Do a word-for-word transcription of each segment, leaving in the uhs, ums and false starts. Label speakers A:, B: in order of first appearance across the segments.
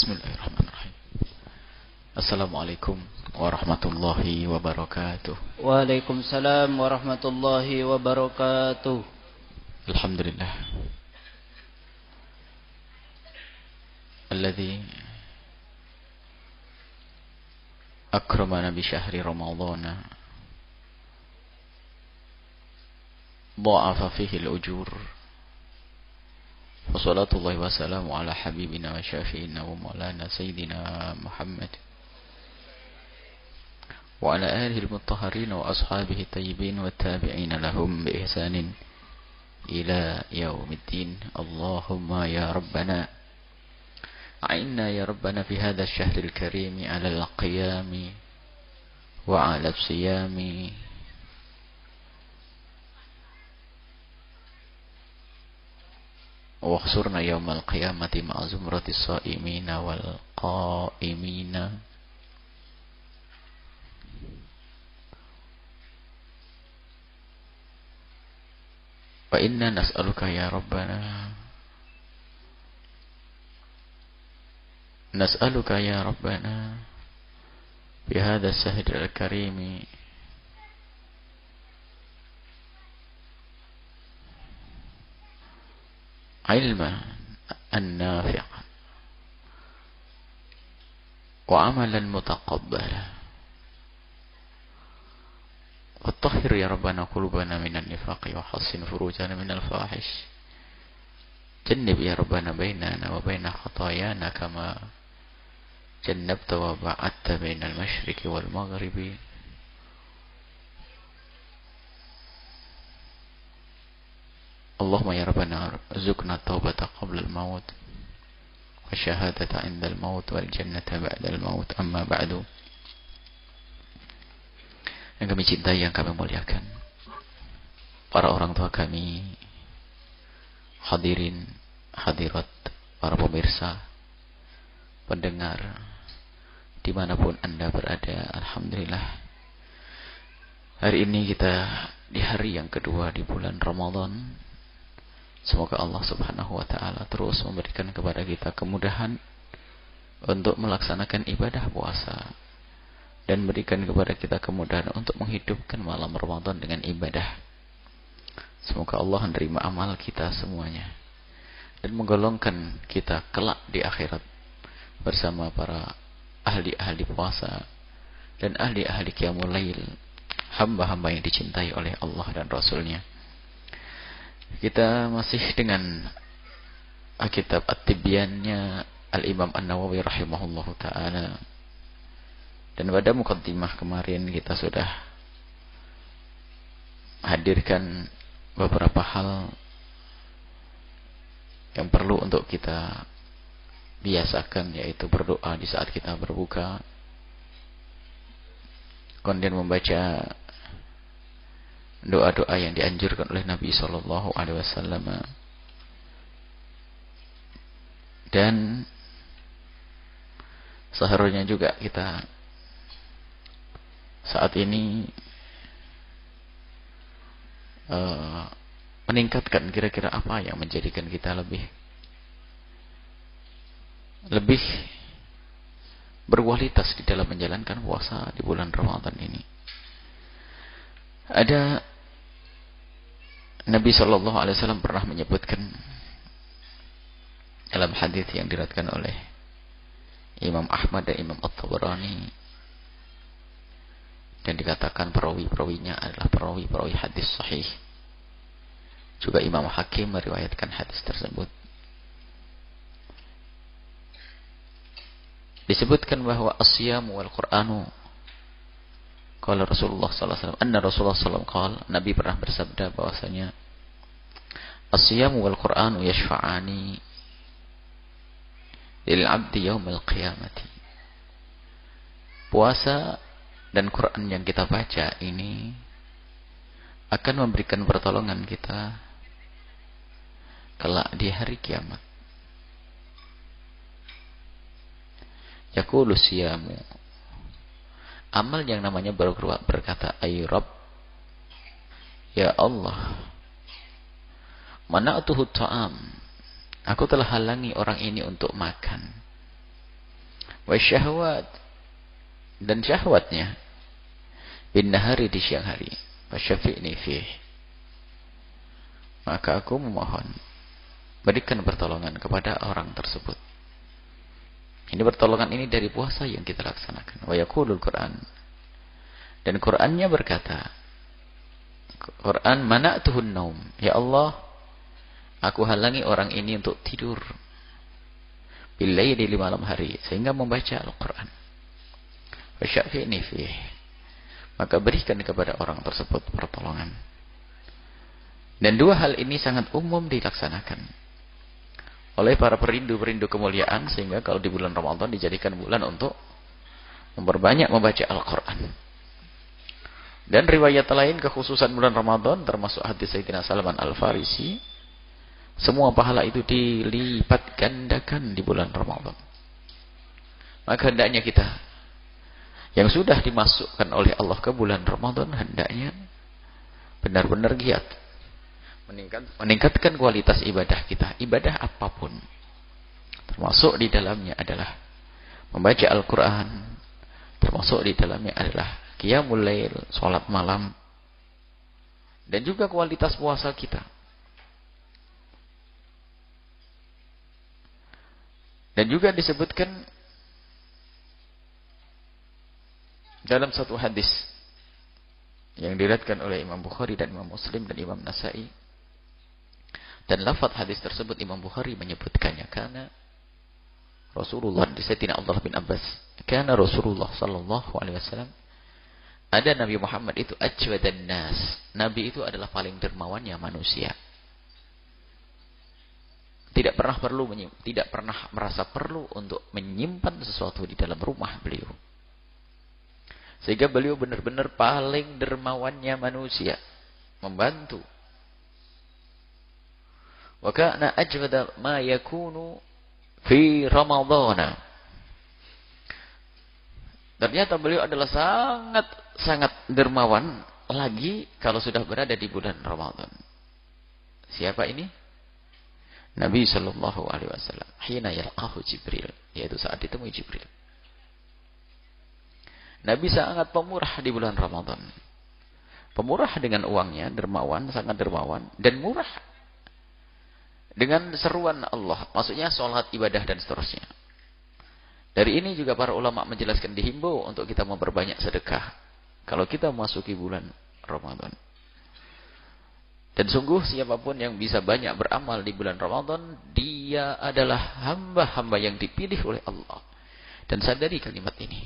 A: Bismillahirrahmanirrahim. Assalamualaikum warahmatullahi wabarakatuh.
B: Waalaikumsalam warahmatullahi wabarakatuh.
A: Alhamdulillah. Alladzi akramana bi syahri Ramadhana. Dha'afa fihi al-ujur. Wassalatullahi wassalamu ala habibina wa syafi'ina wa maulana sayyidina Muhammad wa ala alihi al-mutahharin wa ashabihi tayyibin wa tabi'ina lahum bi ihsanin ila yaumiddin. Allahumma ya rabbana a'inna ya rabbana fi hadha ash-shahr al-karim ala al-qiyam wa ala as-siyam واخسرنا يوم القيامة مع زمرة الصائمين والقائمين وإنا نسألك يا ربنا نسألك يا ربنا بهذا الشهر الكريم علما النافع وعملا متقبلا وطهر يا ربنا قلوبنا من النفاق وحسن فروجنا من الفاحش جنب يا ربنا بيننا وبين خطايانا كما جنبت وبعدت بين المشرق والمغرب اللهم يا ربنا ارزقنا التوبة قبل الموت والشهادة عند الموت والجنة بعد الموت. Amma ba'du. Yang kami cintai, yang kami muliakan, para orang tua kami, hadirin, hadirat, para pemirsa, pendengar, dimanapun Anda berada, alhamdulillah. Hari ini kita di hari yang kedua di bulan Ramadan. Semoga Allah subhanahu wa ta'ala terus memberikan kepada kita kemudahan untuk melaksanakan ibadah puasa dan berikan kepada kita kemudahan untuk menghidupkan malam Ramadan dengan ibadah. Semoga Allah menerima amal kita semuanya dan menggolongkan kita kelak di akhirat bersama para ahli-ahli puasa dan ahli-ahli qiyamul lail, hamba-hamba yang dicintai oleh Allah dan Rasulnya. Kita masih dengan kitab At-Tibyannya Al-Imam An-Nawawi rahimahullahu ta'ala. Dan pada mukaddimah kemarin kita sudah hadirkan beberapa hal yang perlu untuk kita biasakan, yaitu berdoa di saat kita berbuka, kemudian membaca doa-doa yang dianjurkan oleh Nabi Sallallahu Alaihi Wasallam, dan seharusnya juga kita saat ini uh, meningkatkan kira-kira apa yang menjadikan kita lebih lebih berkualitas di dalam menjalankan puasa di bulan Ramadan ini. Ada Nabi Shallallahu Alaihi Wasallam pernah menyebutkan dalam hadis yang diriwayatkan oleh Imam Ahmad dan Imam At-Tabarani, dan dikatakan perawi-perawinya adalah perawi-perawi hadis sahih. Juga Imam Hakim meriwayatkan hadis tersebut. Disebutkan bahwa as-siyam wal Qur'anu, qala Rasulullah sallallahu alaihi wasallam, anna Rasulullah sallallahu alaihi wasallam, Nabi pernah bersabda bahwasanya as-siyam wal Qur'anu yashfa'ani lil 'abdi yaumil qiyamati. Puasa dan Quran yang kita baca ini akan memberikan pertolongan kita kelak di hari kiamat. Yaqulu siyamu, amal yang namanya berkata, ay Rabb, ya Allah, mana'tuhu ta'am, aku telah halangi orang ini untuk makan. wasyahwat, dan syahwatnya, bin nahari, di siang hari, fasyafi'ni fih, maka aku memohon berikan pertolongan kepada orang tersebut. Ini pertolongan ini dari puasa yang kita laksanakan. Wa yaqulul Quran, dan Qurannya berkata, Quran, mana'tuhun naum, ya Allah, aku halangi orang ini untuk tidur billaili, di malam hari, sehingga membaca Al-Quran. Fasyafi'ni fih, maka berikan kepada orang tersebut pertolongan. Dan dua hal ini sangat umum dilaksanakan oleh para perindu-perindu kemuliaan, sehingga kalau di bulan Ramadan dijadikan bulan untuk memperbanyak membaca Al-Quran. Dan riwayat lain kekhususan bulan Ramadan, termasuk hadis Sayyidina Salman Al-Farisi, semua pahala itu dilipat gandakan di bulan Ramadan. Maka hendaknya kita yang sudah dimasukkan oleh Allah ke bulan Ramadan, hendaknya benar-benar giat meningkat, meningkatkan kualitas ibadah kita, ibadah apapun, termasuk di dalamnya adalah membaca Al-Quran, termasuk di dalamnya adalah qiyamul lail, sholat malam, dan juga kualitas puasa kita. Dan juga disebutkan dalam satu hadis yang diriwayatkan oleh Imam Bukhari dan Imam Muslim dan Imam Nasa'i, dan lafaz hadis tersebut Imam Bukhari menyebutkannya, karena Rasulullah, di Sayyidina Abdullah bin Abbas, karena Rasulullah sallallahu alaihi wasallam, ada Nabi Muhammad itu ajwadan nas, Nabi itu adalah paling dermawannya manusia. Tidak pernah perlu tidak pernah merasa perlu untuk menyimpan sesuatu di dalam rumah beliau. Sehingga beliau benar-benar paling dermawannya manusia, membantu. Wa kana ajwada ma yakunu fi Ramadhan. Ternyata beliau adalah sangat sangat dermawan lagi kalau sudah berada di bulan Ramadan. Siapa ini? Nabi sallallahu alaihi wasallam. Hina yalqahu Jibril, yaitu saat ditemui Jibril. Nabi sangat pemurah di bulan Ramadan. Pemurah dengan uangnya, dermawan, sangat dermawan, dan murah dengan seruan Allah. Maksudnya sholat, ibadah, dan seterusnya. Dari ini juga para ulama menjelaskan, dihimbau untuk kita memperbanyak sedekah kalau kita memasuki bulan Ramadan. Dan sungguh siapapun yang bisa banyak beramal di bulan Ramadan, dia adalah hamba-hamba yang dipilih oleh Allah. Dan sadari kalimat ini.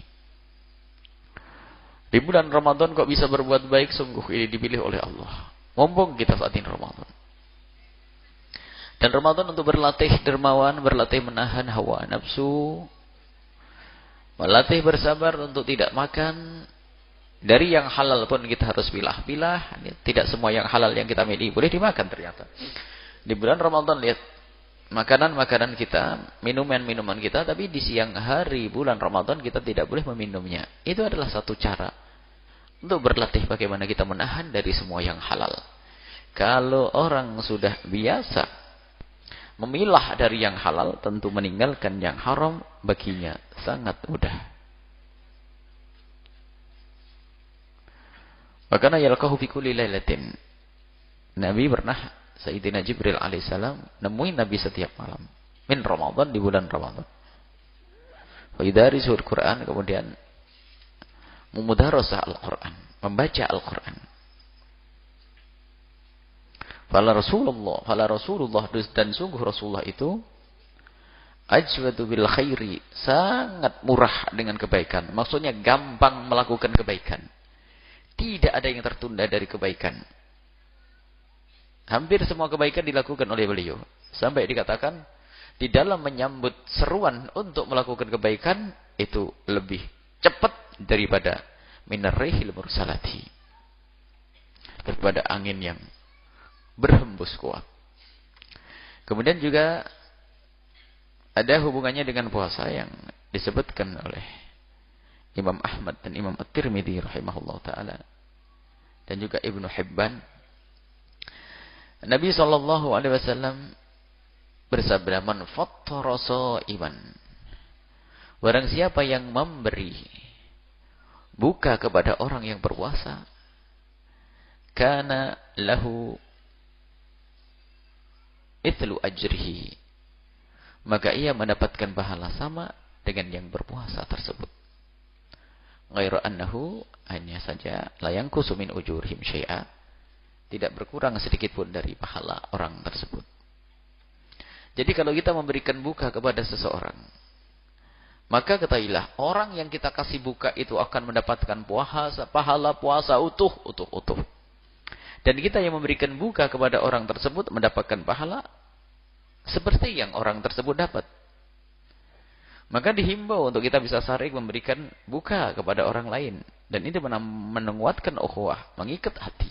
A: Di bulan Ramadan kok bisa berbuat baik, sungguh ini dipilih oleh Allah. Mumpung kita saat ini Ramadan. Dan Ramadan untuk berlatih dermawan, berlatih menahan hawa nafsu, melatih bersabar untuk tidak makan. Dari yang halal pun kita harus pilah-pilah. Tidak semua yang halal yang kita miliki boleh dimakan ternyata. Di bulan Ramadan lihat makanan-makanan kita, minuman-minuman kita, tapi di siang hari bulan Ramadan kita tidak boleh meminumnya. Itu adalah satu cara untuk berlatih bagaimana kita menahan dari semua yang halal. Kalau orang sudah biasa memilah dari yang halal, tentu meninggalkan yang haram baginya sangat mudah. Makanya yalqahu fi kulli lailatin. Nabi pernah, Sayyidina Jibril alaihissalam nemuin Nabi setiap malam. Min Ramadan, di bulan Ramadan. Wa yudarisul Quran, kemudian memudarasah Al-Quran, membaca Al-Quran. Fala Rasulullah, fala Rasulullah, dan sungguh Rasulullah itu ajwadu bil khairi, sangat murah dengan kebaikan. Maksudnya gampang melakukan kebaikan. Tidak ada yang tertunda dari kebaikan. Hampir semua kebaikan dilakukan oleh beliau. Sampai dikatakan, di dalam menyambut seruan untuk melakukan kebaikan, itu lebih cepat daripada minarrihil mursalati. Daripada angin yang berhembus kuat. Kemudian juga ada hubungannya dengan puasa yang disebutkan oleh Imam Ahmad dan Imam At-Tirmidzi rahimahullah ta'ala, dan juga Ibnu Hibban. Nabi sallallahu alaihi wasallam bersabda, man fattara sha'iman Barang siapa yang memberi buka kepada orang yang berpuasa, kana lahu ithlu ajrihi, maka ia mendapatkan pahala sama dengan yang berpuasa tersebut. Ghairu annahu, hanya saja la yanqusu min ujurihim syai'a, tidak berkurang sedikit pun dari pahala orang tersebut. Jadi kalau kita memberikan buka kepada seseorang, maka ketahuilah orang yang kita kasih buka itu akan mendapatkan puasa, pahala puasa utuh, utuh, utuh. Dan kita yang memberikan buka kepada orang tersebut mendapatkan pahala seperti yang orang tersebut dapat. Maka dihimbau untuk kita bisa saling memberikan buka kepada orang lain. Dan ini menguatkan ukhuwah, mengikat hati.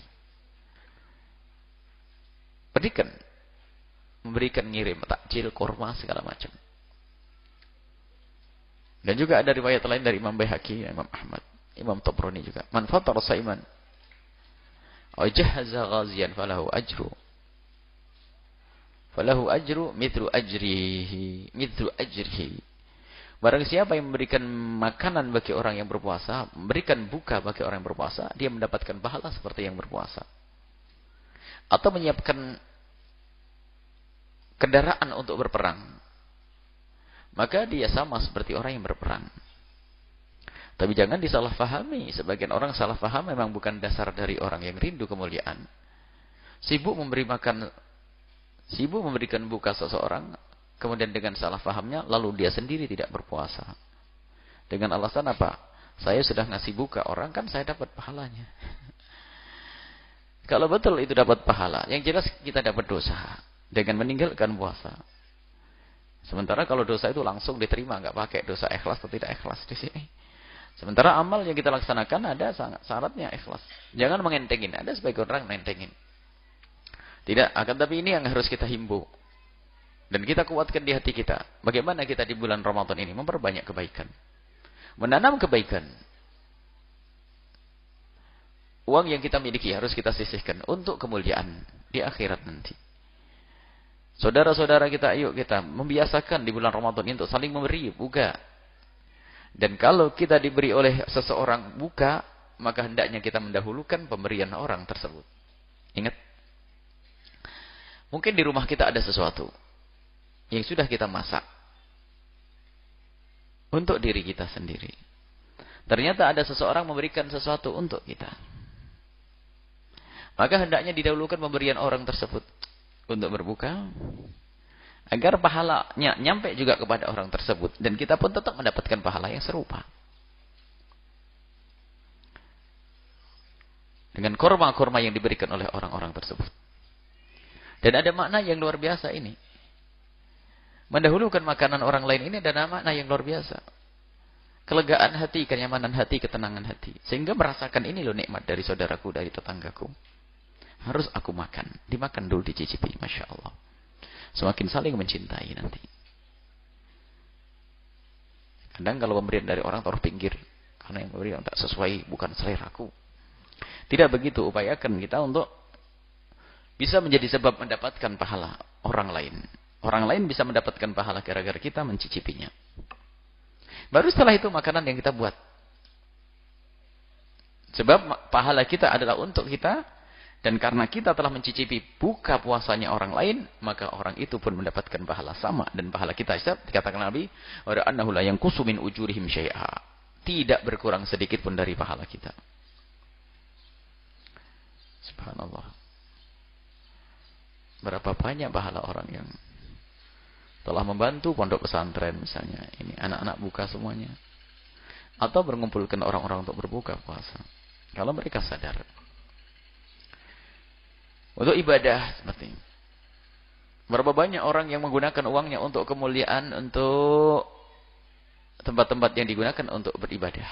A: Berikan. Memberikan ngirim, takjil, kurma, segala macam. Dan juga ada riwayat lain dari Imam Baihaqi, Imam Ahmad, Imam Tabrani juga. Man fatara saiman aw jahaza ghaziyan falahu ajru. Falahu ajru mithlu ajrihi, mithlu ajrihi. Barang siapa yang memberikan makanan bagi orang yang berpuasa, memberikan buka bagi orang yang berpuasa, dia mendapatkan pahala seperti yang berpuasa. Atau menyiapkan kendaraan untuk berperang, maka dia sama seperti orang yang berperang. Tapi jangan disalahfahami. Sebagian orang salah faham, memang bukan dasar dari orang yang rindu kemuliaan. Sibuk memberi makan, sibuk memberikan buka seseorang, kemudian dengan salah fahamnya, lalu dia sendiri tidak berpuasa. Dengan alasan apa? Saya sudah ngasih buka orang, kan saya dapat pahalanya. Kalau betul itu dapat pahala, yang jelas kita dapat dosa dengan meninggalkan puasa. Sementara kalau dosa itu langsung diterima, nggak pakai dosa ikhlas atau tidak ikhlas di sini. Sementara amal yang kita laksanakan ada syaratnya ikhlas. Jangan mengentengin. Ada sebagian orang mengentengin. Tidak, akan tapi ini yang harus kita himbau. Dan kita kuatkan di hati kita. Bagaimana kita di bulan Ramadan ini memperbanyak kebaikan. Menanam kebaikan. Uang yang kita miliki harus kita sisihkan untuk kemuliaan di akhirat nanti. Saudara-saudara kita, ayo kita membiasakan di bulan Ramadan ini untuk saling memberi buka. Dan kalau kita diberi oleh seseorang buka, maka hendaknya kita mendahulukan pemberian orang tersebut. Ingat. Mungkin di rumah kita ada sesuatu yang sudah kita masak untuk diri kita sendiri. Ternyata ada seseorang memberikan sesuatu untuk kita. Maka hendaknya didahulukan pemberian orang tersebut untuk berbuka, agar pahalanya nyampe juga kepada orang tersebut. Dan kita pun tetap mendapatkan pahala yang serupa. Dengan korma-korma yang diberikan oleh orang-orang tersebut. Dan ada makna yang luar biasa ini. Mendahulukan makanan orang lain ini ada makna yang luar biasa. Kelegaan hati, kenyamanan hati, ketenangan hati. Sehingga merasakan ini loh nikmat dari saudaraku, dari tetanggaku. Harus aku makan. Dimakan dulu, dicicipi. Masya Allah. Semakin saling mencintai nanti. Kadang kalau pemberian dari orang taruh pinggir. Karena yang pemberian tak sesuai, bukan seleraku. Tidak begitu. Upayakan kita untuk bisa menjadi sebab mendapatkan pahala orang lain. Orang lain bisa mendapatkan pahala gara-gara kita mencicipinya. Baru setelah itu makanan yang kita buat. Sebab pahala kita adalah untuk kita. Dan karena kita telah mencicipi buka puasanya orang lain, maka orang itu pun mendapatkan pahala sama. Dan pahala kita, dikatakan Nabi, wa annahu la yanqusu min ujurihim syai'a. Tidak berkurang sedikit pun dari pahala kita. Subhanallah. Berapa banyak pahala orang yang telah membantu pondok pesantren misalnya. Ini anak-anak buka semuanya. Atau mengumpulkan orang-orang untuk berbuka puasa. Kalau mereka sadar. Untuk ibadah seperti ini. Berapa banyak orang yang menggunakan uangnya untuk kemuliaan, untuk tempat-tempat yang digunakan untuk beribadah.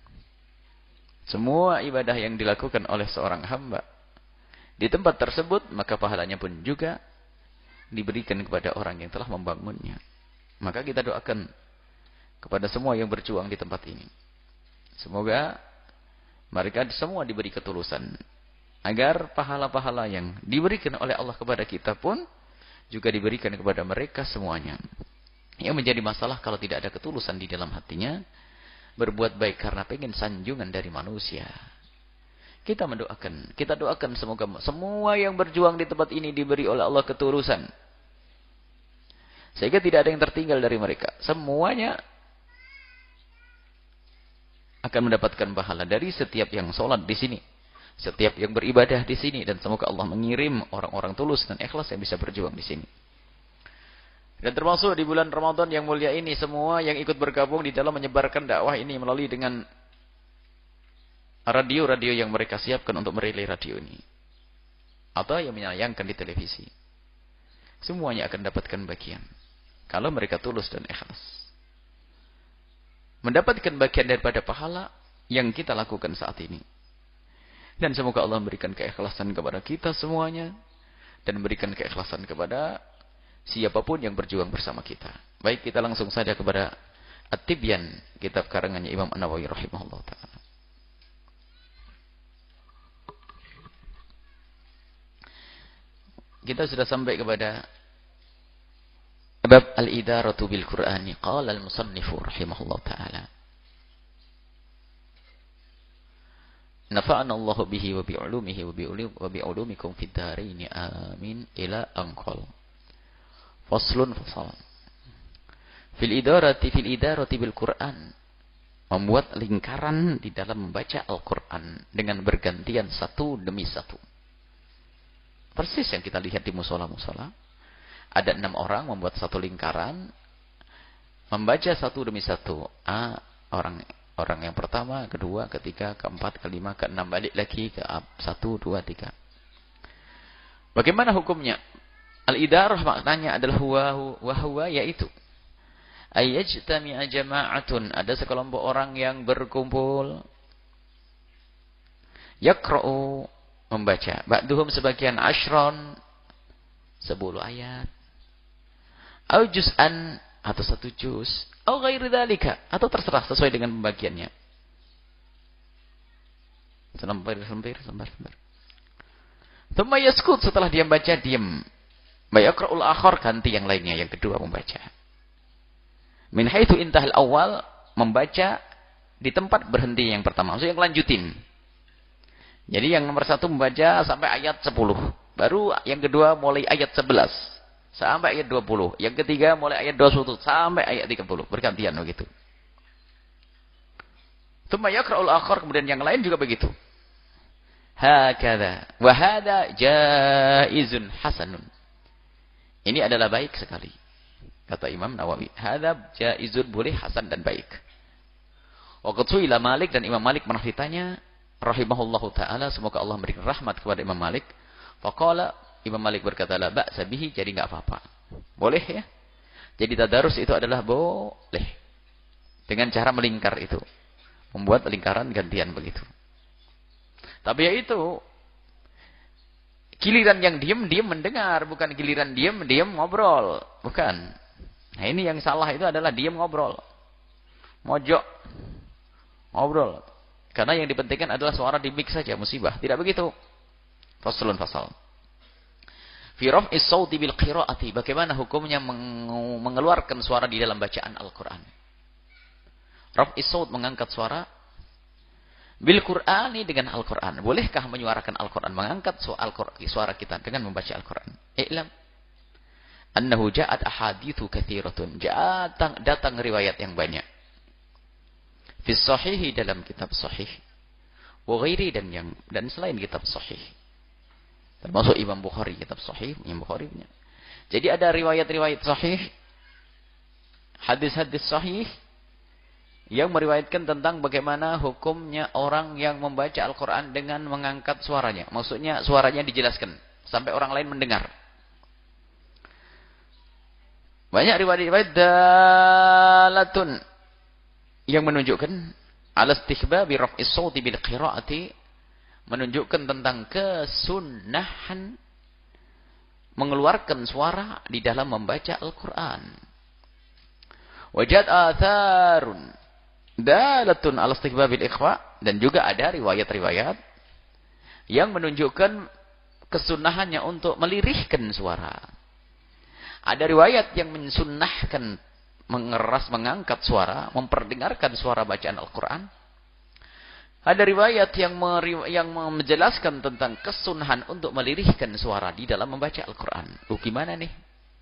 A: Semua ibadah yang dilakukan oleh seorang hamba di tempat tersebut, maka pahalanya pun juga diberikan kepada orang yang telah membangunnya. Maka kita doakan kepada semua yang berjuang di tempat ini. Semoga mereka semua diberi ketulusan. Agar pahala-pahala yang diberikan oleh Allah kepada kita pun juga diberikan kepada mereka semuanya. Yang menjadi masalah kalau tidak ada ketulusan di dalam hatinya, berbuat baik karena pengen sanjungan dari manusia. Kita mendoakan, kita doakan semoga semua yang berjuang di tempat ini diberi oleh Allah ketulusan. Sehingga tidak ada yang tertinggal dari mereka. Semuanya akan mendapatkan pahala dari setiap yang sholat di sini. Setiap yang beribadah di sini. Dan semoga Allah mengirim orang-orang tulus dan ikhlas yang bisa berjuang di sini. Dan termasuk di bulan Ramadan yang mulia ini, semua yang ikut bergabung di dalam menyebarkan dakwah ini melalui dengan radio-radio yang mereka siapkan untuk merelay radio ini. Atau yang menyayangkan di televisi. Semuanya akan dapatkan bagian. Kalau mereka tulus dan ikhlas. Mendapatkan bagian daripada pahala yang kita lakukan saat ini. Dan semoga Allah memberikan keikhlasan kepada kita semuanya. Dan memberikan keikhlasan kepada siapapun yang berjuang bersama kita. Baik, kita langsung saja kepada At-Tibyan, kitab karangannya Imam An-Nawawi rahimahullah ta'ala. Kita sudah sampai kepada bab al-idaratu bil Qur'ani. Qala al-musannifu rahimahullah ta'ala. Nafa'ana Allah bihi wa bi'ulumihi wa bi'ulumikum fid dharain amin ila anqal. Faslun fasal. Fil idarati fil idarati bil Qur'an. Membuat lingkaran di dalam membaca Al-Qur'an dengan bergantian satu demi satu. Persis yang kita lihat di musola-musola. Ada enam orang membuat satu lingkaran, membaca satu demi satu. A, orang orang yang pertama, kedua, ketiga, keempat, kelima, keenam, balik lagi ke satu, dua, tiga. Bagaimana hukumnya? Al-idarah maknanya adalah huwa huwa, huwa yaitu ayyajtami'a jama'atun, ada sekelompok orang yang berkumpul, yaqra'u, membaca, ba'duhum sebagian ashron, sepuluh ayat, au juz'an, atau satu juz, au ghairi dzalika, atau terserah sesuai dengan pembagiannya. Selembar, selembar, selembar, selembar. Tsumma yaskut, setelah dia baca diam. Bayaqra'ul akhar, ganti yang lainnya, yang kedua membaca. Min haitsu intahal awal, membaca di tempat berhenti yang pertama, maksudnya yang lanjutin. Jadi yang nomor satu membaca sampai ayat sepuluh. Baru yang kedua mulai ayat sebelas. Sampai ayat dua puluh. Yang ketiga mulai ayat dua puluh satu. Sampai ayat tiga puluh. Bergantian begitu. Tsumma yaqra'ul akhar, kemudian yang lain juga begitu. Hakadha. Wa hadha jaizun hasanun. Ini adalah baik sekali. Kata Imam Nawawi. Hadha jaizun, boleh, hasan dan baik. Wa qad su'ila Malik, dan Imam Malik pernah ditanya, rahimahullahu ta'ala, semoga Allah memberikan rahmat kepada Imam Malik. Faqala, Imam Malik berkata, la ba'sa bihi, jadi enggak apa-apa. Boleh ya. Jadi tadarus itu adalah boleh. Dengan cara melingkar itu. Membuat lingkaran gantian begitu. Tapi ya itu, giliran yang diam-diam mendengar, bukan giliran diam-diam ngobrol. Bukan. Nah ini yang salah itu adalah diam ngobrol. Mojok. Ngobrol. Karena yang dipentingkan adalah suara di mix saja, musibah. Tidak begitu. Faslun fasal. Fi raf'is sauti bil qiraati. Bagaimana hukumnya mengeluarkan suara di dalam bacaan Al-Qur'an? Raf'is saut, mengangkat suara bil Qur'ani, dengan Al-Qur'an. Bolehkah menyuarakan Al-Qur'an, mengangkat suara kita dengan membaca Al-Qur'an? I'lam annahu ja'at ahaditsu katsiratun. Datang datang riwayat yang banyak. Fi shahihi, dalam kitab sahih. Wa ghairi, dan yang dan selain kitab sahih. Termasuk Imam Bukhari, kitab sahih Imam Bukhari punya. Jadi ada riwayat-riwayat sahih, hadis-hadis sahih yang meriwayatkan tentang bagaimana hukumnya orang yang membaca Al-Quran dengan mengangkat suaranya. Maksudnya suaranya dijelaskan sampai orang lain mendengar. Banyak riwayat-riwayat dalatun yang menunjukkan ala istihbabi raf'is sauti bil qiraati, menunjukkan tentang kesunahan mengeluarkan suara di dalam membaca Al-Quran. Wajad atharun dalatun ala istihbabil ikhfa, dan juga ada riwayat-riwayat yang menunjukkan kesunahannya untuk melirihkan suara. Ada riwayat yang mensunnahkan mengeras, mengangkat suara, memperdengarkan suara bacaan Al-Quran. Ada riwayat yang yang menjelaskan tentang kesunahan untuk melirihkan suara di dalam membaca Al-Quran. Oh, gimana nih?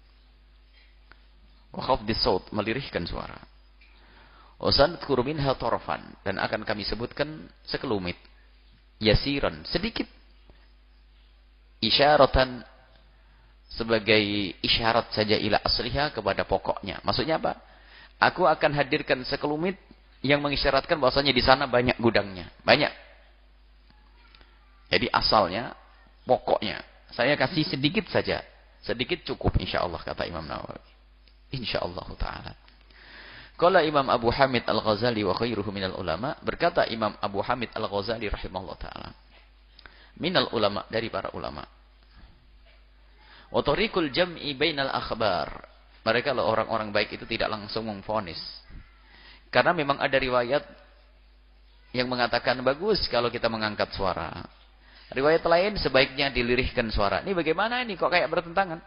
A: Wa khafdis saut, melirihkan suara. Wa sanadkuru minha tarfan, dan akan kami sebutkan sekelumit. Yasiran, sedikit. Isyaratan, sebagai isyarat saja ila asliha, kepada pokoknya. Maksudnya apa? Aku akan hadirkan sekelumit yang mengisyaratkan bahwasanya di sana banyak gudangnya, banyak. Jadi asalnya, pokoknya, saya kasih sedikit saja, sedikit cukup insyaallah, kata Imam Nawawi. Insyaallah taala. Qala Imam Abu Hamid Al-Ghazali wa khairuhu minal ulama, berkata Imam Abu Hamid Al-Ghazali rahimahullah taala, minal ulama, dari para ulama. Wa tariqul jam'i bainal akhbar, mereka lah orang-orang baik itu tidak langsung memvonis. Karena memang ada riwayat yang mengatakan bagus kalau kita mengangkat suara. Riwayat lain sebaiknya dilirihkan suara. Ini bagaimana ini, kok kayak bertentangan?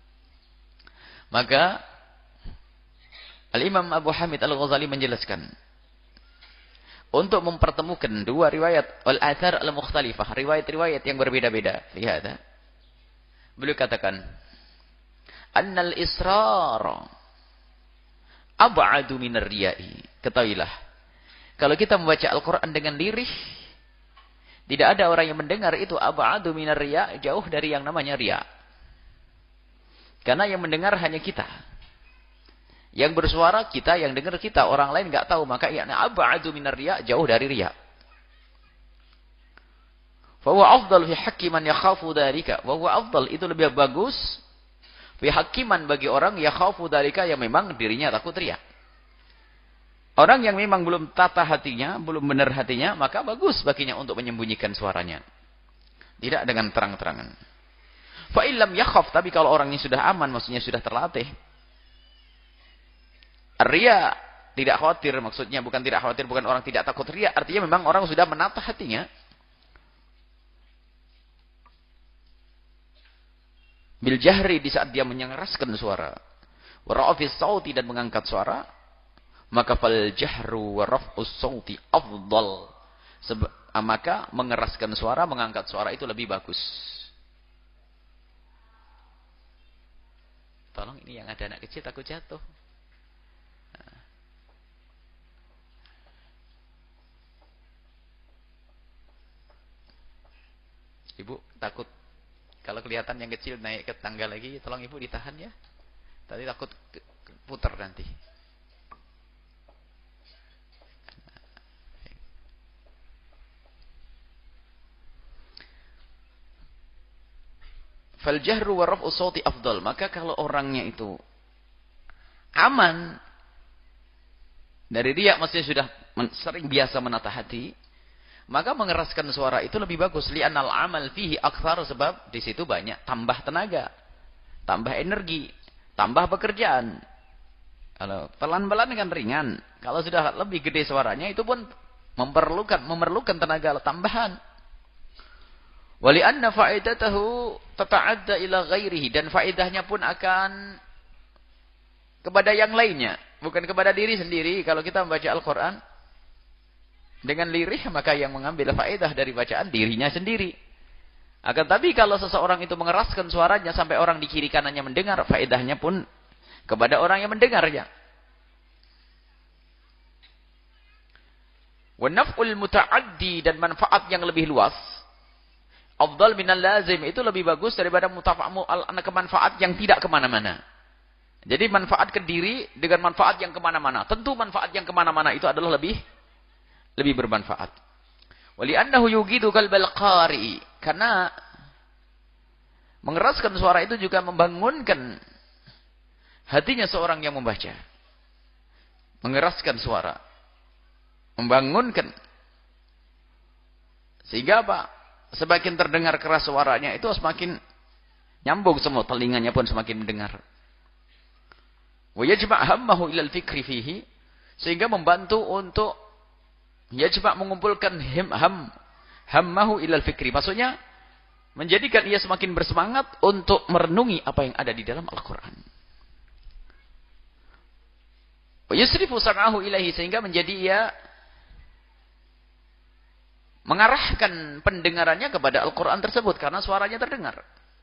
A: Maka Al-Imam Abu Hamid Al-Ghazali menjelaskan, untuk mempertemukan dua riwayat al-athar al-mukhtalifah, riwayat-riwayat yang berbeda-beda. Lihat. Beliau katakan, annal israr ab'adu minar riya'i. Ketahuilah, kalau kita membaca Al-Quran dengan lirih, tidak ada orang yang mendengar itu ab'adu minar riya', jauh dari yang namanya riya'. Karena yang mendengar hanya kita. Yang bersuara kita, yang dengar kita, orang lain enggak tahu, maka yakni ab'adu minar riya', jauh dari riya'. Fa huwa afdal fi haqqi man yakhafu dzalika. Wa huwa afdal, itu lebih bagus fi haqqi man, bagi orang yakhafu dzalika, yang memang dirinya takut riya'. Orang yang memang belum tata hatinya, belum benar hatinya, maka bagus baginya untuk menyembunyikan suaranya. Tidak dengan terang-terangan. Fa illam yakhaf, tapi kalau orangnya sudah aman, maksudnya sudah terlatih. Riya, tidak khawatir, maksudnya bukan tidak khawatir, bukan orang tidak takut riya, artinya memang orang sudah menata hatinya. Bil jahri, di saat dia menyengeraskan suara. Wa ra'fis sauti, dan mengangkat suara. Maka fal jahru wa raf'us sauti afdal. Seba, maka mengeraskan suara, mengangkat suara itu lebih bagus. Tolong, ini yang ada anak kecil takut jatuh. Nah. Ibu takut kalau kelihatan yang kecil naik ke tangga lagi, tolong ibu ditahan ya. Tadi takut putar nanti. Fal jahru wa raf'us sauti afdal. Maka kalau orangnya itu aman dari riya, maksudnya sudah sering biasa menata hati, maka mengeraskan suara itu lebih bagus. Li'annal amal fihi akthar, sebab di situ banyak tambah tenaga, tambah energi, tambah pekerjaan. Kalau pelan-pelan kan ringan. Kalau sudah lebih gede suaranya, itu pun memerlukan memerlukan tenaga tambahan. Wali anna faidatahu tata'adda ila ghairihi, dan faedahnya pun akan kepada yang lainnya, bukan kepada diri sendiri. Kalau kita membaca Al-Quran dengan lirih, maka yang mengambil faedah dari bacaan dirinya sendiri. Akan tapi kalau seseorang itu mengeraskan suaranya sampai orang di kiri kanannya mendengar, faedahnya pun kepada orang yang mendengarnya. Wa naf'ul muta'addi, dan manfaat yang lebih luas, afdal minal lazim, itu lebih bagus daripada mutafa'mu kemanfaat yang tidak kemana-mana. Jadi manfaat ke diri dengan manfaat yang kemana-mana. Tentu manfaat yang kemana-mana itu adalah lebih lebih bermanfaat. Wali annahu yugidu qalbal qari, karena mengeraskan suara itu juga membangunkan hatinya seorang yang membaca. Mengeraskan suara, membangunkan, sehingga apa? Semakin terdengar keras suaranya, itu semakin nyambung semua, telinganya pun semakin mendengar. Wa yajma' hammahu ilal fikri fihi, sehingga membantu untuk yajma' mengumpulkan him, ham hammahu ilal fikri, maksudnya menjadikan ia semakin bersemangat untuk merenungi apa yang ada di dalam Al-Quran. Wa yusrifu sam'ahu ilaihi, sehingga menjadi ia mengarahkan pendengarannya kepada Al-Quran tersebut karena suaranya terdengar.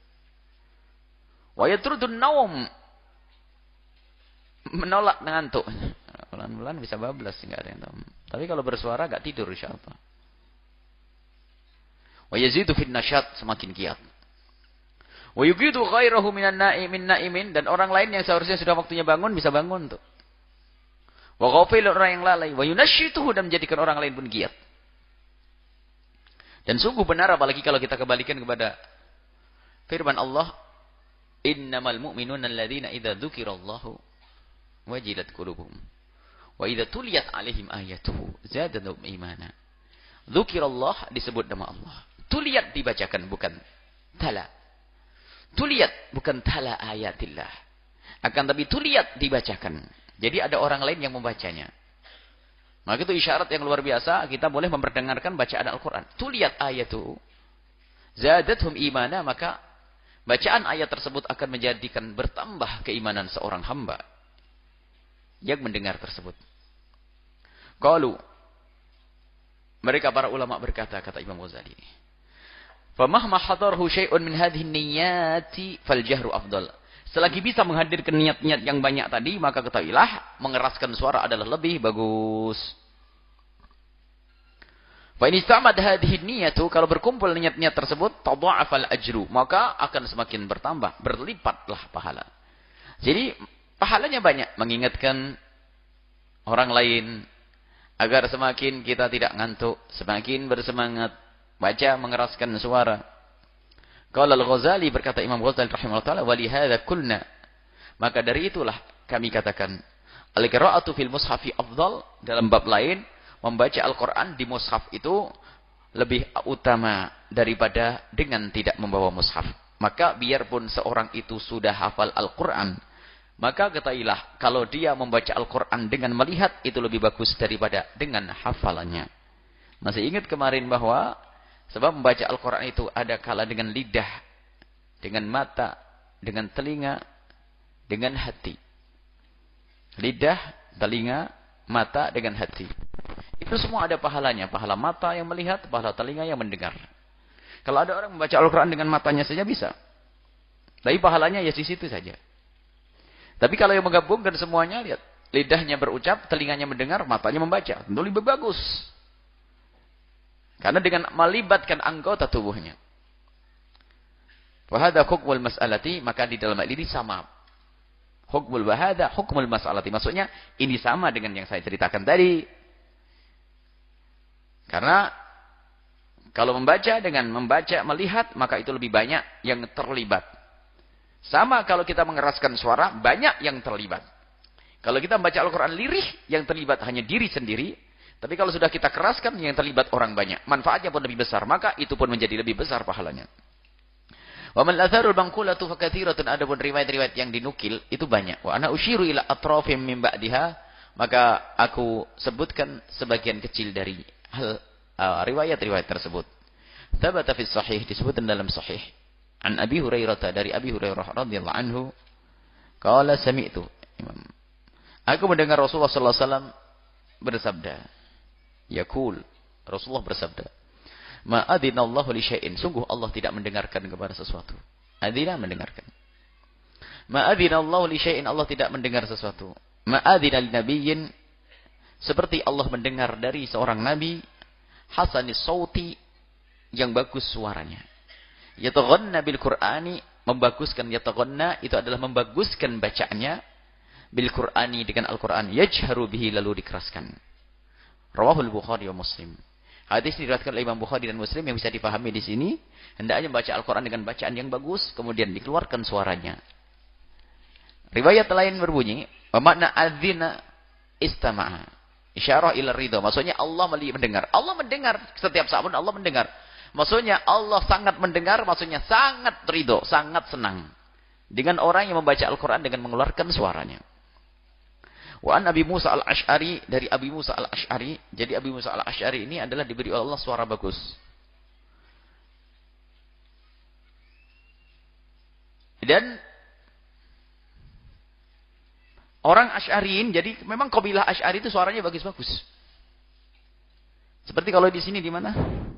A: Wa yatrudun naum, menolak ngantuk. Pelan-pelan bisa bablas, enggak ada yang tahu. Tapi kalau bersuara enggak tidur insyaallah. Wa yazidu fin nasyat, semakin giat. Wa yuqidu ghairahu minan na'imin na'imin, dan orang lain yang seharusnya sudah waktunya bangun bisa bangun tuh. Wa ghafil, orang yang lalai. Wa yunashituhu, dan menjadikan orang lain pun giat. Dan sungguh benar apalagi kalau kita kembalikan kepada firman Allah, innamal mu'minuna alladzina idza dzukirallahu wajilat qulubuhum wa idza tuliyat alaihim ayatuhu zadatuhum imana. Dzukirallah, disebut nama Allah. Tuliyat, dibacakan, bukan tala. Tuliyat, bukan tala ayatillah. Akan tapi tuliyat, dibacakan. Jadi ada orang lain yang membacanya. Maka itu isyarat yang luar biasa, kita boleh memperdengarkan bacaan Al-Quran. Tuliyat ayatu zadathum imana, maka bacaan ayat tersebut akan menjadikan bertambah keimanan seorang hamba yang mendengar tersebut. Qalu, mereka para ulama berkata, kata Imam Ghazali, famahma hadarhu syai'un min hadhihi niyyati fal jahru afdal. Selagi bisa menghadirkan niat-niat yang banyak tadi, maka ketahuilah mengeraskan suara adalah lebih bagus. Fa in istamad hadhihi niyyatu, kalau berkumpul niat-niat tersebut, tadha'afal ajru, maka akan semakin bertambah, berlipatlah pahala. Jadi pahalanya banyak, mengingatkan orang lain agar semakin kita tidak ngantuk, semakin bersemangat baca, mengeraskan suara. Qala Al-Ghazali, berkata Imam Ghazali rahimahullah taala, wa li hadza kulna, maka dari itulah kami katakan al-qira'atu fil mushafi afdal, dalam bab lain membaca Al-Qur'an di mushaf itu lebih utama daripada dengan tidak membawa mushaf. Maka biarpun seorang itu sudah hafal Al-Qur'an, maka ketahuilah kalau dia membaca Al-Qur'an dengan melihat itu lebih bagus daripada dengan hafalannya. Masih ingat kemarin bahwa sebab membaca Al-Quran itu ada kala dengan lidah, dengan mata, dengan telinga, dengan hati. Lidah, telinga, mata, dengan hati. Itu semua ada pahalanya. Pahala mata yang melihat, pahala telinga yang mendengar. Kalau ada orang membaca Al-Quran dengan matanya saja bisa. Tapi pahalanya ya di situ saja. Tapi kalau yang menggabungkan semuanya, lihat. Lidahnya berucap, telinganya mendengar, matanya membaca. Tentu lebih bagus. Karena dengan melibatkan anggota tubuhnya. Wahada hukmul mas'alati, maka di dalam hal ini sama. Hukmul wahada hukmul mas'alati. Maksudnya ini sama dengan yang saya ceritakan tadi. Karena kalau membaca dengan membaca, melihat, maka itu lebih banyak yang terlibat. Sama kalau kita mengeraskan suara, banyak yang terlibat. Kalau kita membaca Al-Quran lirih, yang terlibat hanya diri sendiri. Tapi kalau sudah kita keraskan, yang terlibat orang banyak. Manfaatnya pun lebih besar. Maka itu pun menjadi lebih besar pahalanya. Wa man atharul banqulatu fa katsiratun, adapun riwayat-riwayat yang dinukil itu banyak. Wa ana usyiru ila atrafim min ba'diha, maka aku sebutkan sebagian kecil dari hal riwayat-riwayat uh, tersebut. Thabata fi sahih, disebutkan dalam sahih. An Abi Hurairah, dari Abi Hurairah radhiyallahu anhu, qala sami'tu, Imam, aku mendengar Rasulullah sallallahu alaihi wasallam bersabda, yaqul, Rasulullah bersabda, ma adinallahu li syai'in, sungguh Allah tidak mendengarkan kepada sesuatu. Adina, mendengarkan. Ma adinallahu li syai'in, Allah tidak mendengar sesuatu. Ma adina li nabiyyin, seperti Allah mendengar dari seorang nabi, hasanis sauti, yang bagus suaranya. Yataghanna bil Qur'ani, membaguskan, yataghanna itu adalah membaguskan bacaannya, bil Qur'ani, dengan Al-Qur'an, yajharu bihi, lalu dikeraskan. Rawahul Bukhari wa Muslim. Hadis diriwayatkan oleh Imam Bukhari dan Muslim, yang bisa dipahami di sini, hendaknya membaca Al-Qur'an dengan bacaan yang bagus, kemudian dikeluarkan suaranya. Riwayat lain berbunyi, wa makna adzina istama'a, isyarah ila ridha, maksudnya Allah mendengar. Allah mendengar setiap saat pun Allah mendengar. Maksudnya Allah sangat mendengar, maksudnya sangat ridho, sangat senang dengan orang yang membaca Al-Qur'an dengan mengeluarkan suaranya. Wa an Abi Musa al-Asy'ari, dari Abi Musa al-Asy'ari, jadi Abi Musa al-Asy'ari ini adalah diberi oleh Allah suara bagus. Dan Orang Asy'ariin, jadi memang kabilah Asy'ari itu suaranya bagus-bagus. Seperti kalau di sini di mana?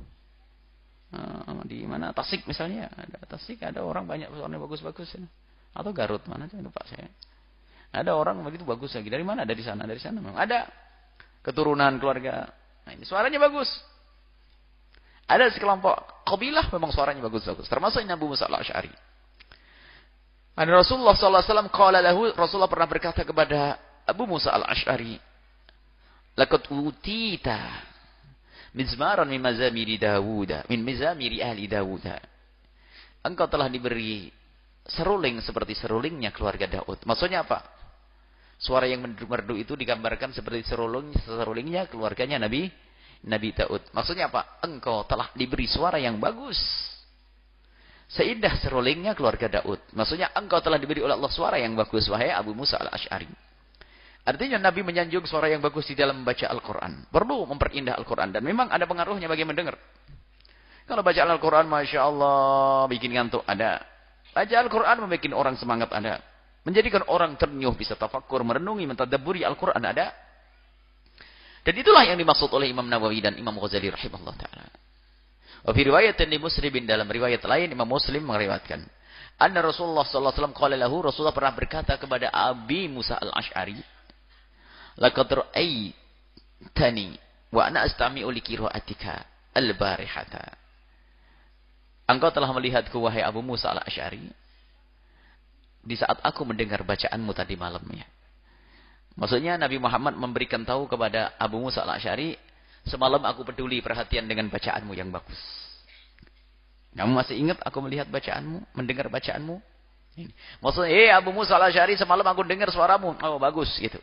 A: Di mana? Tasik misalnya. Ada Tasik, ada orang banyak suaranya bagus-bagus. Atau Garut, mana saya lupa saya. Ada orang begitu bagus lagi. Dari mana? Dari sana, dari sana memang. Ada keturunan keluarga. Nah, ini suaranya bagus. Ada sekelompok kabilah memang suaranya bagus-bagus. Termasuk Abu Musa al-Asy'ari. Ada Rasulullah sallallahu alaihi wasallam qala lahu, Rasulullah pernah berkata kepada Abu Musa al-Asy'ari, "Laqad utita mizmaran min mazamiri Dawud, min mizamiri ahli Dawud." Engkau telah diberi seruling seperti serulingnya keluarga Daud. Maksudnya apa? Suara yang merdu itu digambarkan seperti seruling serulingnya keluarganya Nabi Nabi Daud. Maksudnya apa? Engkau telah diberi suara yang bagus, seindah serulingnya keluarga Daud. Maksudnya engkau telah diberi oleh Allah suara yang bagus, wahai Abu Musa al-Asy'ari. Artinya Nabi menyanjung suara yang bagus di dalam membaca Al-Quran. Perlu memperindah Al-Quran. Dan memang ada pengaruhnya bagi mendengar. Kalau baca Al-Quran, Masya Allah, bikin ngantuk, ada. Baca Al-Quran membuat orang semangat, ada. Menjadikan orang ternyuh, bisa tafakkur, merenungi, mentadabburi Al-Quran, ada. Dan itulah yang dimaksud oleh Imam Nawawi dan Imam Ghazali rahimahullah ta'ala. Wa fi riwayatin li Muslimin, dalam riwayat lain Imam Muslim meriwayatkan, anna Rasulullah sallallahu alaihi wasallam qala lahu, Rasulullah pernah berkata kepada Abi Musa al-Asy'ari, laqad ra'aitani wa ana astami'u li qira'atika al-barihata. Engkau telah melihatku wahai Abu Musa al-Asy'ari di saat aku mendengar bacaanmu tadi malamnya. Maksudnya Nabi Muhammad memberikan tahu kepada Abu Musa al-Asy'ari, semalam aku peduli perhatian dengan bacaanmu yang bagus. Kamu masih ingat aku melihat bacaanmu, mendengar bacaanmu? Ini. Maksudnya, eh Abu Musa al-Asy'ari, semalam aku dengar suaramu. Oh, bagus gitu.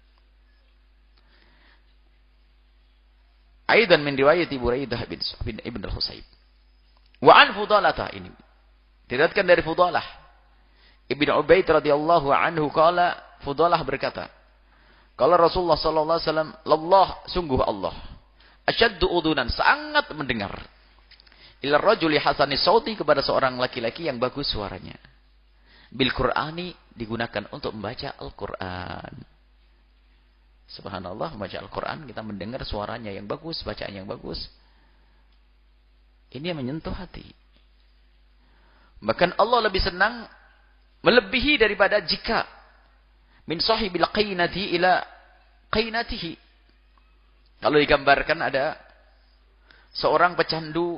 A: Aidan min riwayat Buraidah bin Ibn al-Husayb. Wa an Fudalah, ini diriwayatkan dari Fudalah Ibn Ubaid radhiyallahu anhu qala, Fudalah berkata, kalau Rasulullah sallallahu alaihi wasallam, Allah, sungguh Allah, asyaddu udunan, sangat mendengar, ila rajuli hasani sauti, kepada seorang laki-laki yang bagus suaranya. Bil Qur'ani, digunakan untuk membaca Al-Qur'an. Subhanallah, membaca Al-Quran, kita mendengar suaranya yang bagus, bacaan yang bagus. Ini yang menyentuh hati. Bahkan Allah lebih senang, melebihi daripada jika min sahibil qainati ila qainatihi. Kalau digambarkan ada seorang pecandu,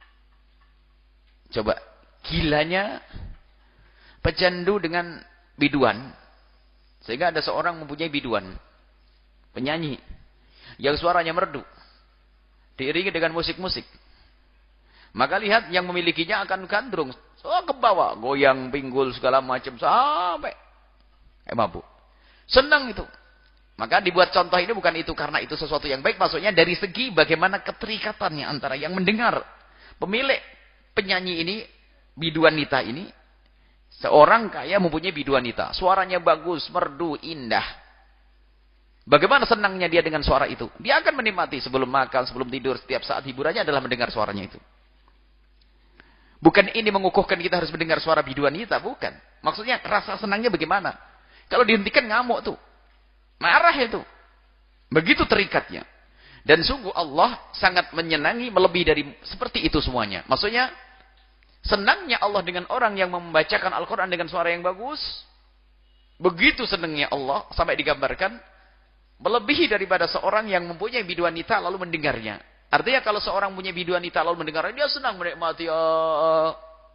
A: coba gilanya pecandu dengan biduan, sehingga ada seorang mempunyai biduan, penyanyi yang suaranya merdu, diiringi dengan musik-musik. Maka lihat yang memilikinya akan gandrung, oh, ke bawah, goyang, pinggul, segala macam, sampai eh, mabuk. Senang itu. Maka dibuat contoh ini bukan itu karena itu sesuatu yang baik. Maksudnya dari segi bagaimana keterikatannya antara yang mendengar, pemilik penyanyi ini, biduanita ini, seorang kaya mempunyai biduanita. Suaranya bagus, merdu, indah. Bagaimana senangnya dia dengan suara itu. Dia akan menikmati sebelum makan, sebelum tidur, setiap saat hiburannya adalah mendengar suaranya itu. Bukan ini mengukuhkan kita harus mendengar suara biduanita, bukan. Maksudnya rasa senangnya bagaimana? Kalau dihentikan ngamuk tuh. Marah itu. Begitu terikatnya. Dan sungguh Allah sangat menyenangi melebihi dari seperti itu semuanya. Maksudnya senangnya Allah dengan orang yang membacakan Al-Quran dengan suara yang bagus. Begitu senangnya Allah sampai digambarkan melebihi daripada seorang yang mempunyai biduanita lalu mendengarnya. Artinya kalau seorang punya biduanita lalu mendengarnya, dia senang menikmati. Oh.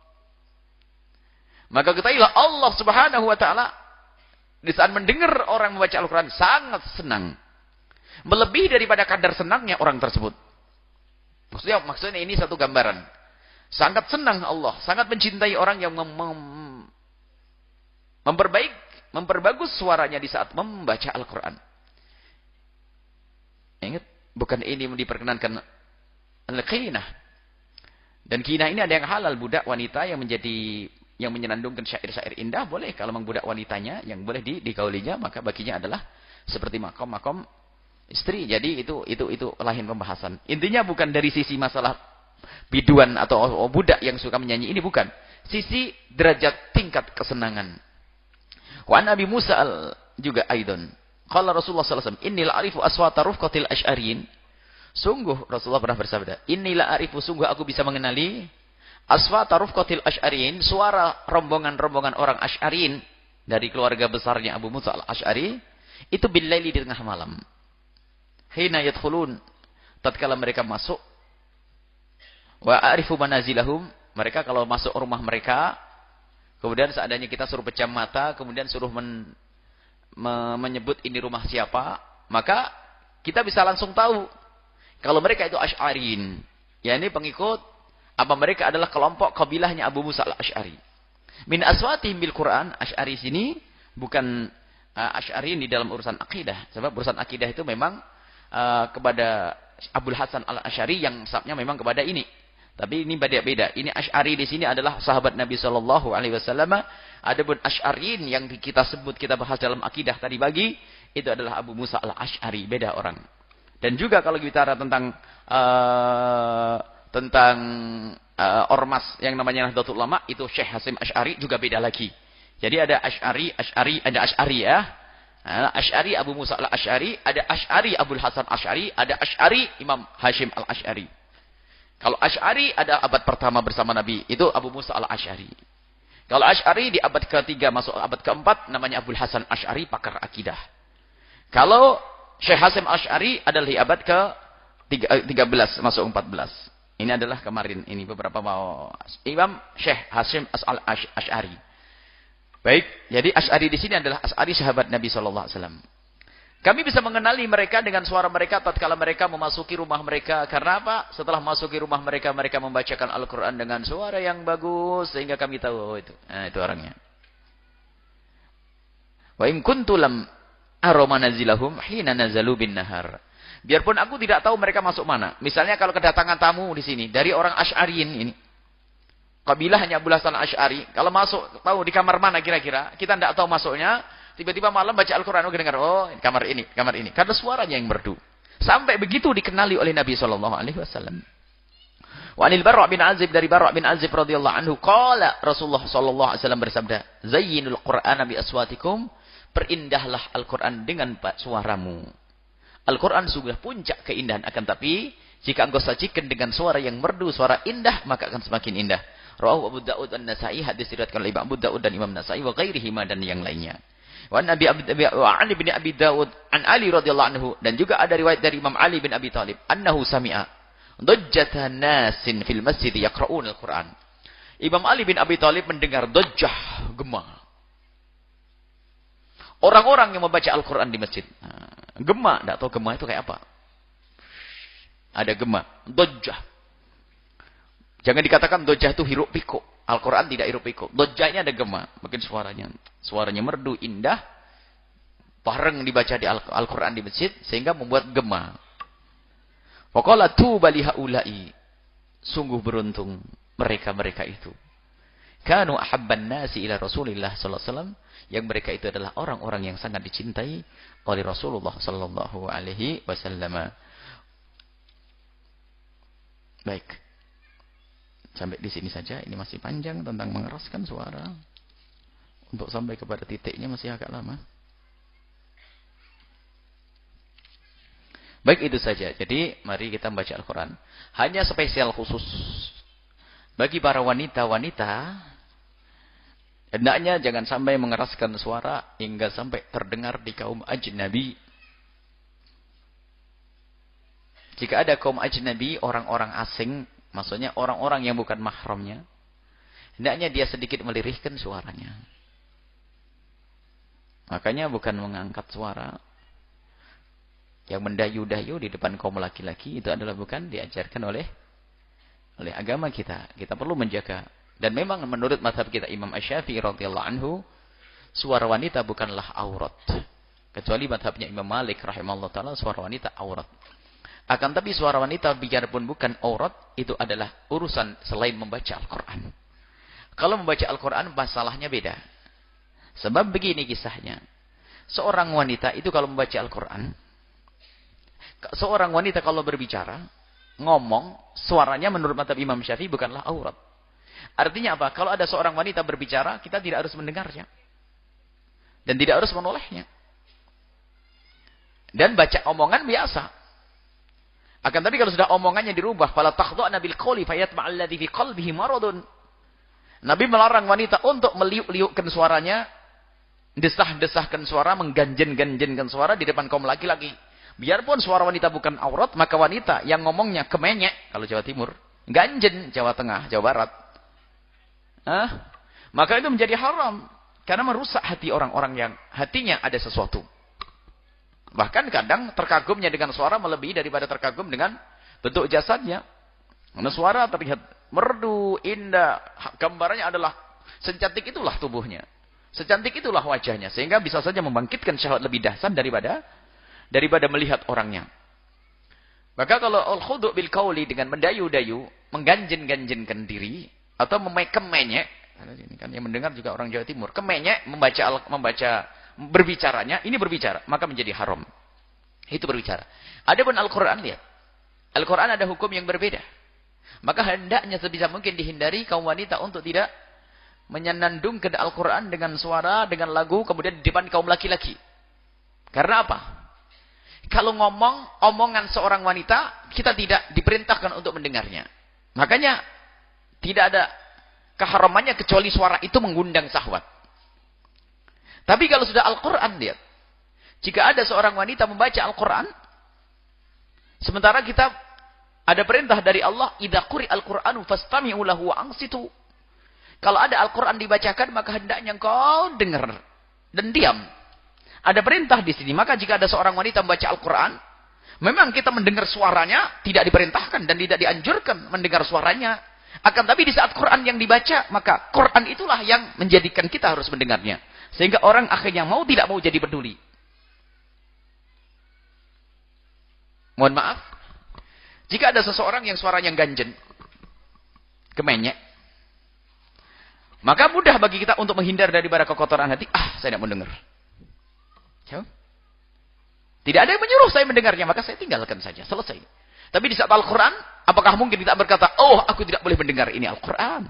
A: Maka ketahuilah Allah Subhanahu wa taala di saat mendengar orang membaca Al-Quran sangat senang. Melebihi daripada kadar senangnya orang tersebut. Maksudnya, maksudnya ini satu gambaran. Sangat senang Allah, sangat mencintai orang yang mem mem memperbaik, memperbagus suaranya di saat membaca Al-Quran. Ingat, bukan ini diperkenankan al-qinah. Dan qinah ini ada yang halal, budak wanita yang menjadi yang menyenandungkan syair-syair indah boleh. Kalau memang budak wanitanya yang boleh di digaulinya, maka baginya adalah seperti makom-makom istri. Jadi itu itu itu lain pembahasan. Intinya bukan dari sisi masalah biduan atau budak yang suka menyanyi, ini bukan. Sisi derajat tingkat kesenangan. Wa an Abi Musa juga aidon. Qala Rasulullah sallallahu alaihi wasallam, "Inni la arifu aswata rufqatil asy'ariyin." Sungguh Rasulullah pernah bersabda, "Inni la arifu, sungguh aku bisa mengenali aswata rufqatil asy'ariyin, suara rombongan-rombongan orang Asy'ariyin dari keluarga besarnya Abu Musa al-Asy'ari, itu bil laili di tengah malam. Hina yadkhulun, tatkala mereka masuk, wa a'rifu manazilahum, mereka kalau masuk rumah mereka, kemudian seandainya kita suruh pejam mata, kemudian suruh men, me, menyebut ini rumah siapa, maka kita bisa langsung tahu kalau mereka itu Asy'ariyin, yakni pengikut apa mereka adalah kelompok kabilahnya Abu Musa al-Asy'ari. Min aswatihim bil Quran, Asy'ari sini bukan uh, Asy'ariyin di dalam urusan akidah, sebab urusan akidah itu memang uh, kepada Abul Hasan al-Asy'ari yang sabnya memang kepada ini. Tapi ini beda-beda. Ini Asy'ari di sini adalah sahabat Nabi sallallahu alaihi wasallam. Adapun Asy'ariyin yang kita sebut, kita bahas dalam akidah tadi pagi, itu adalah Abu Musa al-Asy'ari, beda orang. Dan juga kalau bicara tentang uh, tentang uh, ormas yang namanya Nahdlatul Ulama, itu Syekh Hasim Asy'ari juga beda lagi. Jadi ada Asy'ari, Asy'ari, ada Asy'ari ya. Nah, Asy'ari Abu Musa al-Asy'ari, ada Asy'ari Abul Hasan Asy'ari, ada Asy'ari Imam Hashim al-Asy'ari. Kalau Asy'ari ada abad pertama bersama Nabi, itu Abu Musa al-Asy'ari. Kalau Asy'ari di abad ketiga masuk abad keempat, namanya Abul Hasan Asy'ari, pakar akidah. Kalau Syekh Hasim Asy'ari adalah di abad ke tiga belas masuk empat belas. Ini adalah kemarin, ini beberapa mau Imam Syekh Hasim Asy'ari. Baik, jadi Asy'ari di sini adalah Asy'ari sahabat Nabi sallallahu alaihi wasallam. Kami bisa mengenali mereka dengan suara mereka tatkala mereka memasuki rumah mereka. Karena apa? Setelah memasuki rumah mereka, mereka membacakan Al-Qur'an dengan suara yang bagus sehingga kami tahu oh, itu. Nah, itu orangnya. Wa in kuntu lam ara manazilahum hina nazalu bin nahar. Biarpun aku tidak tahu mereka masuk mana. Misalnya kalau kedatangan tamu di sini dari orang Asy'ariyin ini. Kabilahnya Abu Hasan Asy'ari, kalau masuk tahu di kamar mana kira-kira? Kita tidak tahu masuknya. Tiba-tiba malam baca Al-Qur'an, kita dengar, oh kamar ini, kamar ini. Karena suaranya yang merdu. Sampai begitu dikenali oleh Nabi sallallahu alaihi wasallam. Wa anil Bara' bin Azib, dari Bara' bin Azib radhiyallahu anhu, qala Rasulullah sallallahu alaihi wasallam bersabda, "Zayyinul Qur'ana bi aswatikum." Perindahlah Al-Qur'an dengan suaramu. Al-Qur'an sudah puncak keindahan, akan tapi jika engkau sajikan dengan suara yang merdu, suara indah, maka akan semakin indah. Rawahu Abu Daud an-Nasa'i, hadis diriwayatkan oleh Abu Daud dan Imam Nasa'i wa ghairihima, dan yang lainnya. Wa Nabi wa Ali bin Abi Daud an Ali radhiyallahu anhu, dan juga ada riwayat dari Imam Ali bin Abi Thalib, annahu sami'a dajjatan nasin fil masjid yaqra'un al-Qur'an. Imam Ali bin Abi Thalib mendengar dajjah, gema. Orang-orang yang membaca Al-Qur'an di masjid. Gema, enggak tahu gema itu kayak apa. Ada gema, dajjah. Jangan dikatakan dajjah itu hiruk pikuk. Al-Quran tidak hiruk pikuk. Dajjahnya ada gema. Mungkin suaranya suaranya merdu, indah. Bareng dibaca di Al-Quran di masjid. Sehingga membuat gema. Waqala tuba li haula'i. Sungguh beruntung mereka-mereka itu. Kanu ahabban nasi ila Rasulillah sallallahu alaihi wasallam. Yang mereka itu adalah orang-orang yang sangat dicintai oleh Rasulullah sallallahu alaihi wasallam. Baik. Sampai di sini saja. Ini masih panjang tentang mengeraskan suara. Untuk sampai kepada titiknya masih agak lama. Baik, itu saja. Jadi mari kita membaca Al-Quran. Hanya spesial khusus bagi para wanita-wanita, hendaknya jangan sampai mengeraskan suara hingga sampai terdengar di kaum ajnabi. Jika ada kaum ajnabi, orang-orang asing, maksudnya orang-orang yang bukan mahramnya, hendaknya dia sedikit melirihkan suaranya. Makanya bukan mengangkat suara yang mendayu-dayu di depan kaum laki-laki, itu adalah bukan diajarkan oleh oleh agama kita. Kita perlu menjaga. Dan memang menurut mazhab kita Imam Asy-Syafi'i radhiyallahu anhu, suara wanita bukanlah aurat. Kecuali mazhabnya Imam Malik rahimahullah taala, suara wanita aurat. Akan tapi suara wanita biarpun bukan aurat, itu adalah urusan selain membaca Al-Quran. Kalau membaca Al-Quran masalahnya beda. Sebab begini kisahnya. Seorang wanita itu kalau membaca Al-Quran, seorang wanita kalau berbicara, ngomong, suaranya menurut mazhab Imam Syafi'i bukanlah aurat. Artinya apa? Kalau ada seorang wanita berbicara, kita tidak harus mendengarnya. Dan tidak harus menolehnya. Dan baca omongan biasa. Akan tapi kalau sudah omongannya dirubah, fala takhda'na bil qawli fayatma'a alladhi fi qalbihi maradun. Nabi melarang wanita untuk meliuk-liukkan suaranya, desah-desahkan suara, mengganjen-ganjenkan suara di depan kaum laki-laki. Biarpun suara wanita bukan aurat, maka wanita yang ngomongnya kemenyek, kalau Jawa Timur, ganjen Jawa Tengah, Jawa Barat. Hah? Maka itu menjadi haram. Karena merusak hati orang-orang yang hatinya ada sesuatu. Bahkan kadang terkagumnya dengan suara melebihi daripada terkagum dengan bentuk jasadnya. Karena suara terlihat merdu, indah. Gambarannya adalah secantik itulah tubuhnya. Secantik itulah wajahnya. Sehingga bisa saja membangkitkan syahwat lebih dahsyat daripada daripada melihat orangnya. Maka kalau al-khudu' bil qauli dengan mendayu-dayu, mengganjen-ganjenkan diri atau kemenyek, ini kan yang mendengar juga orang Jawa Timur, kemenyek membaca membaca berbicaranya, ini berbicara, maka menjadi haram. Itu berbicara. Adapun Al-Qur'an, lihat. Al-Qur'an ada hukum yang berbeda. Maka hendaknya sebisa mungkin dihindari kaum wanita untuk tidak menyenandungkan Al-Qur'an dengan suara, dengan lagu, kemudian di depan kaum laki-laki. Karena apa? Kalau ngomong, omongan seorang wanita, kita tidak diperintahkan untuk mendengarnya. Makanya, tidak ada keharamannya kecuali suara itu mengundang syahwat. Tapi kalau sudah Al-Quran, lihat. Jika ada seorang wanita membaca Al-Quran, sementara kita ada perintah dari Allah, idza quri'al Qur'anu fastami'u lahu wa ansitu. Kalau ada Al-Quran dibacakan, maka hendaknya engkau dengar dan diam. Ada perintah di sini. Maka jika ada seorang wanita membaca Al-Quran, memang kita mendengar suaranya, tidak diperintahkan dan tidak dianjurkan mendengar suaranya. Akan tapi di saat Quran yang dibaca, maka Quran itulah yang menjadikan kita harus mendengarnya. Sehingga orang akhirnya mau tidak mau jadi peduli. Mohon maaf. Jika ada seseorang yang suaranya ganjen, kemenyek, maka mudah bagi kita untuk menghindar daripada kekotoran hati. Ah, saya tidak mau dengar. Tidak ada yang menyuruh saya mendengarnya, maka saya tinggalkan saja. Selesai. Tapi di saat Al-Quran, apakah mungkin kita berkata, oh aku tidak boleh mendengar ini Al-Quran.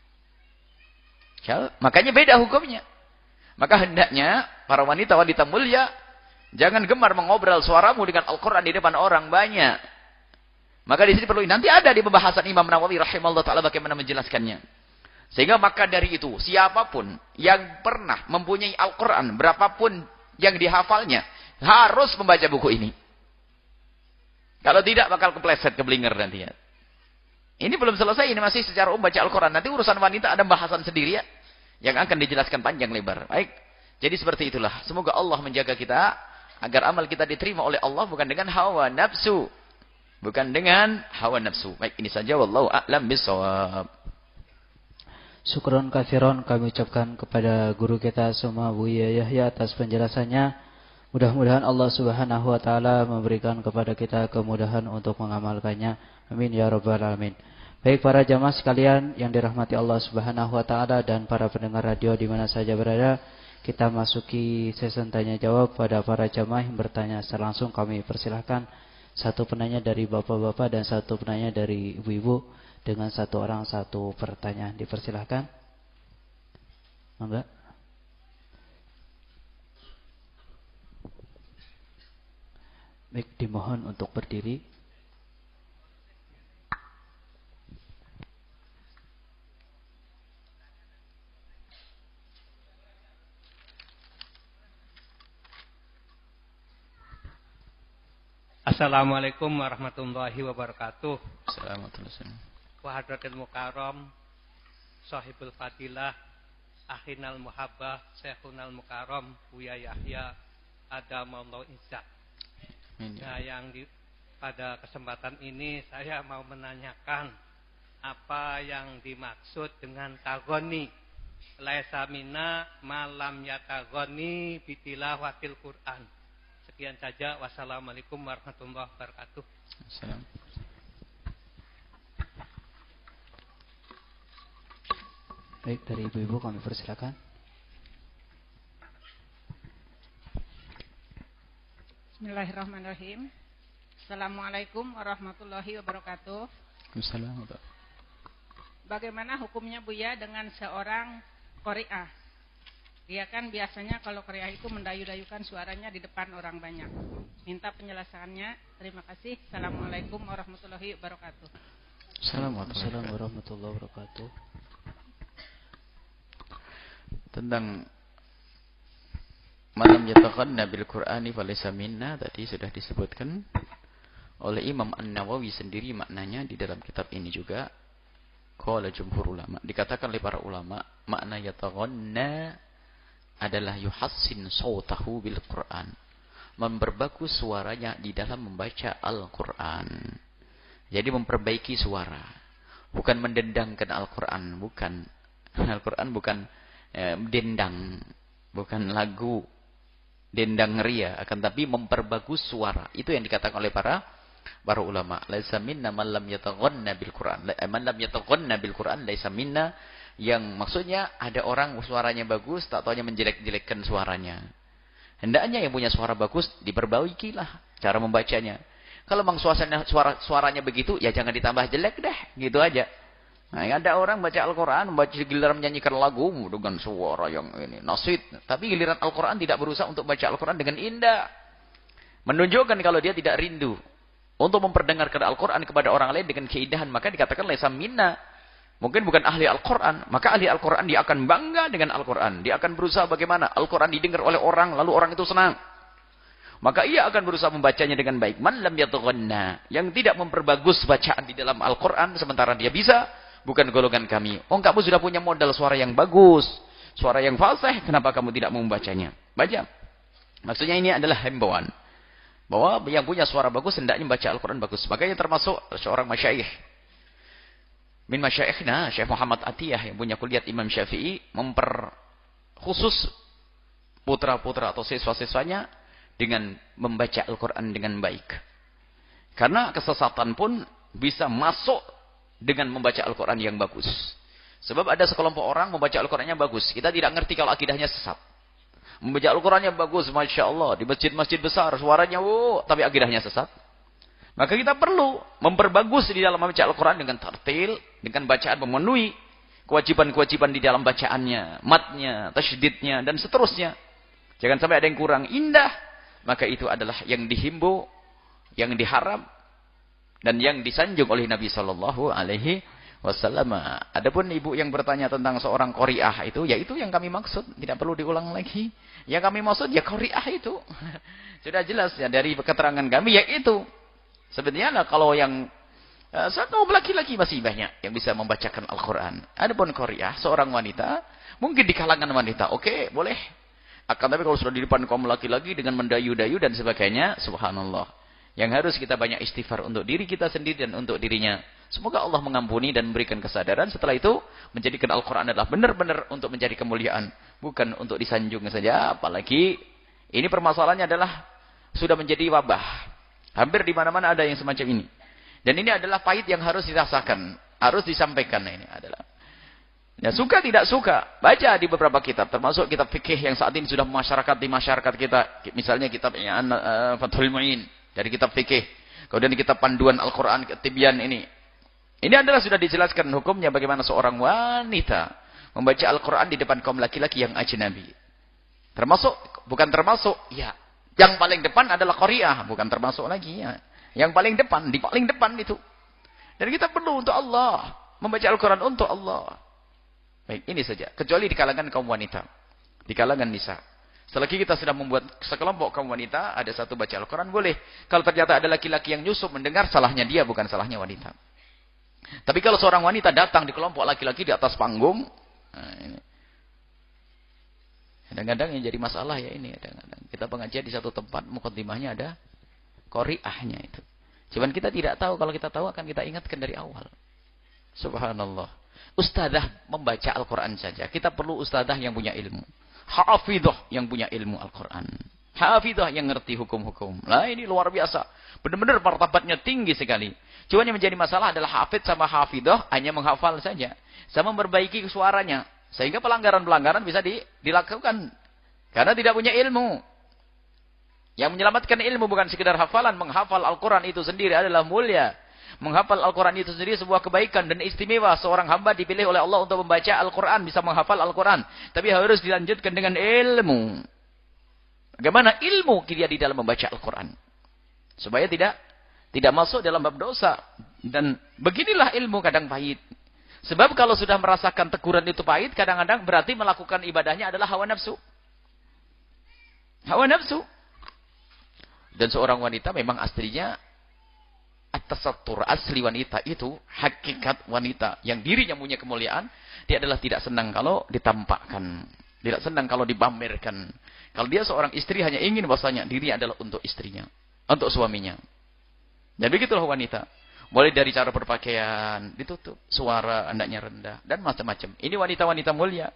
A: Makanya beda hukumnya. Maka hendaknya para wanita-wanita mulia jangan gemar mengobrol suaramu dengan Al-Quran di depan orang banyak. Maka di sini perlu, nanti ada di pembahasan Imam Nawawi rahimahullah ta'ala bagaimana menjelaskannya. Sehingga maka dari itu, siapapun yang pernah mempunyai Al-Quran, berapapun yang dihafalnya, harus membaca buku ini. Kalau tidak bakal kepleset, keblinger nanti ya. Ini belum selesai, ini masih secara umum baca Al-Quran. Nanti urusan wanita ada bahasan sendiri ya, yang akan dijelaskan panjang lebar. Baik, jadi seperti itulah. Semoga Allah menjaga kita, agar amal kita diterima oleh Allah, bukan dengan hawa nafsu. Bukan dengan hawa nafsu. Baik, ini saja. Wallahu a'lam bishawab.
B: Syukron katsiron kami ucapkan kepada guru kita semua, Buya Yahya, atas penjelasannya. Mudah-mudahan Allah Subhanahu wa taala memberikan kepada kita kemudahan untuk mengamalkannya. Amin ya rabbal alamin. Baik para jamaah sekalian yang dirahmati Allah Subhanahu wa taala dan para pendengar radio di mana saja berada, kita masuki sesi tanya jawab pada para jamaah yang bertanya secara langsung. Kami persilahkan satu penanya dari bapak-bapak dan satu penanya dari ibu-ibu, dengan satu orang satu pertanyaan. Dipersilahkan. Mangga. Baik, dimohon untuk berdiri.
C: Assalamualaikum warahmatullahi wabarakatuh.
A: Assalamualaikum.
C: Wa hadratil mukarram, sahibul fadilah, akhinal muhabbah, syekhunal mukarram, Buya Yahya, adamallahu izzat. Nah, yang di, pada kesempatan ini saya mau menanyakan apa yang dimaksud dengan tagoni. Laisa minna malam yatagoni bitilawatil Quran. Sekian saja. Wassalamualaikum warahmatullahi wabarakatuh.
A: Assalam.
B: Baik, dari ibu-ibu kami persilakan.
D: Bismillahirrahmanirrahim. Assalamualaikum warahmatullahi wabarakatuh.
A: Assalamualaikum.
D: Bagaimana hukumnya Buya dengan seorang qari'ah Dia kan biasanya kalau qiraah itu mendayu-dayukan suaranya di depan orang banyak. Minta penjelasannya. Terima kasih. Assalamualaikum warahmatullahi wabarakatuh.
B: Assalamualaikum warahmatullahi wabarakatuh.
A: Tentang malam yataqanna bil Qur'ani falaysa minna tadi sudah disebutkan oleh Imam An-Nawawi sendiri maknanya di dalam kitab ini juga. Qala jumhur ulama. Dikatakan oleh para ulama makna yataqanna adalah yuhassin sautahu bil Qur'an. Memperbagus suaranya di dalam membaca Al-Qur'an. Jadi memperbaiki suara. Bukan mendendangkan Al-Qur'an, bukan. Al-Qur'an bukan eh, dendang, bukan lagu dendang ria, akan tapi memperbagus suara. Itu yang dikatakan oleh para para ulama. Laisa minna man lam yataghanna bil Qur'an. Man lam yataghanna bil Qur'an laisa minna. Yang maksudnya ada orang suaranya bagus, tak taunya menjelek-jelekkan suaranya. Hendaknya yang punya suara bagus diperbaikilah cara membacanya. Kalau memang suasana suara suaranya begitu, ya jangan ditambah jelek deh, gitu aja. Nah, ada orang baca Al-Qur'an, membaca giliran menyanyikan lagu dengan suara yang ini nasid, tapi giliran Al-Qur'an tidak berusaha untuk baca Al-Qur'an dengan indah. Menunjukkan kalau dia tidak rindu untuk memperdengarkan Al-Qur'an kepada orang lain dengan keindahan, maka dikatakan laisa minna. Mungkin bukan ahli Al-Quran. Maka ahli Al-Quran dia akan bangga dengan Al-Quran. Dia akan berusaha bagaimana Al-Quran didengar oleh orang. Lalu orang itu senang. Maka ia akan berusaha membacanya dengan baik. Man lam yataghanna. Yang tidak memperbagus bacaan di dalam Al-Quran. Sementara dia bisa. Bukan golongan kami. Oh kamu sudah punya modal suara yang bagus. Suara yang fasih. Kenapa kamu tidak mau membacanya? Baca. Maksudnya ini adalah himbauan. Bahwa yang punya suara bagus hendaknya membaca Al-Quran bagus. Makanya termasuk seorang masyayikh. Min masyaikhna, Syekh Muhammad Atiyah yang punya kuliah Imam Syafi'i memper khusus putra-putra atau siswa-siswanya dengan membaca Al-Quran dengan baik. Karena kesesatan pun bisa masuk dengan membaca Al-Quran yang bagus. Sebab ada sekelompok orang membaca Al-Qurannya bagus. Kita tidak ngerti kalau akidahnya sesat. Membaca Al-Qurannya bagus, Masya Allah. Di masjid-masjid besar, suaranya, oh, tapi akidahnya sesat. Maka kita perlu memperbagus di dalam membaca Al-Quran dengan tartil, dengan bacaan memenuhi kewajiban-kewajiban di dalam bacaannya, matnya, tasydidnya, dan seterusnya. Jangan sampai ada yang kurang indah. Maka itu adalah yang dihimbau, yang diharap, dan yang disanjung oleh Nabi Sallallahu Alaihi Wasallam. Adapun ibu yang bertanya tentang seorang qari'ah itu, ya itu yang kami maksud, tidak perlu diulang lagi. Yang kami maksud ya qari'ah itu. Sudah jelas ya dari keterangan kami, ya itu. Sebenarnya kalau yang uh, kaum laki-laki masih banyak yang bisa membacakan Al-Quran. Adapun qari'ah, seorang wanita, mungkin di kalangan wanita, oke, okay, boleh. Akan tapi kalau sudah di depan kaum laki-laki dengan mendayu-dayu dan sebagainya, subhanallah. Yang harus kita banyak istighfar untuk diri kita sendiri dan untuk dirinya. Semoga Allah mengampuni dan memberikan kesadaran. Setelah itu, menjadikan Al-Quran adalah benar-benar untuk mencari kemuliaan. Bukan untuk disanjung saja. Apalagi, ini permasalahannya adalah sudah menjadi wabah. Hampir di mana-mana ada yang semacam ini. Dan ini adalah pahit yang harus dirasakan. Harus disampaikan. Ini adalah. Ya, suka tidak suka. Baca di beberapa kitab. Termasuk kitab fikih yang saat ini sudah masyarakat di masyarakat kita. Misalnya kitab uh, Fathul Mu'in. Dari kitab fikih. Kemudian kitab panduan Al-Quran. Tibyan ini. Ini adalah sudah dijelaskan hukumnya bagaimana seorang wanita membaca Al-Quran di depan kaum laki-laki yang ajnabi. Termasuk, bukan termasuk, ya. Yang paling depan adalah qari'ah, bukan termasuk lagi ya. Yang paling depan, di paling depan itu. Dan kita perlu untuk Allah, membaca Al-Quran untuk Allah. Baik, ini saja. Kecuali di kalangan kaum wanita. Di kalangan nisa. Selagi kita sudah membuat sekelompok kaum wanita, ada satu baca Al-Quran, boleh. Kalau ternyata ada laki-laki yang nyusup mendengar, salahnya dia, bukan salahnya wanita. Tapi kalau seorang wanita datang di kelompok laki-laki di atas panggung, nah ini. Kadang-kadang yang jadi masalah ya ini. Kadang-kadang kita pengajian di satu tempat, mukaddimahnya ada qari'ahnya itu. Cuman kita tidak tahu, kalau kita tahu akan kita ingatkan dari awal. Subhanallah. Ustadzah membaca Al-Quran saja. Kita perlu ustadzah yang punya ilmu. Hafidhah yang punya ilmu Al-Quran. Hafidhah yang ngerti hukum-hukum. Nah ini luar biasa. Benar-benar martabatnya tinggi sekali. Cuma yang menjadi masalah adalah hafidh sama hafidhah hanya menghafal saja. Sama memperbaiki suaranya. Sehingga pelanggaran-pelanggaran bisa di, dilakukan. Karena tidak punya ilmu. Yang menyelamatkan ilmu bukan sekedar hafalan. Menghafal Al-Quran itu sendiri adalah mulia. Menghafal Al-Quran itu sendiri sebuah kebaikan dan istimewa. Seorang hamba dipilih oleh Allah untuk membaca Al-Quran, bisa menghafal Al-Quran. Tapi harus dilanjutkan dengan ilmu. Bagaimana ilmu dia di dalam membaca Al-Quran. Supaya tidak tidak masuk dalam bab dosa. Dan beginilah ilmu kadang pahit. Sebab kalau sudah merasakan teguran itu pahit, kadang-kadang berarti melakukan ibadahnya adalah hawa nafsu. Hawa nafsu. Dan seorang wanita memang aslinya at-tasattur, asli wanita itu, hakikat wanita yang dirinya punya kemuliaan, dia adalah tidak senang kalau ditampakkan, tidak senang kalau dipamerkan. Kalau dia seorang istri hanya ingin bahwasanya dirinya adalah untuk istrinya, untuk suaminya. Dan begitulah wanita. Mulai dari cara berpakaian, ditutup, suara hendaknya rendah, dan macam-macam. Ini wanita-wanita mulia.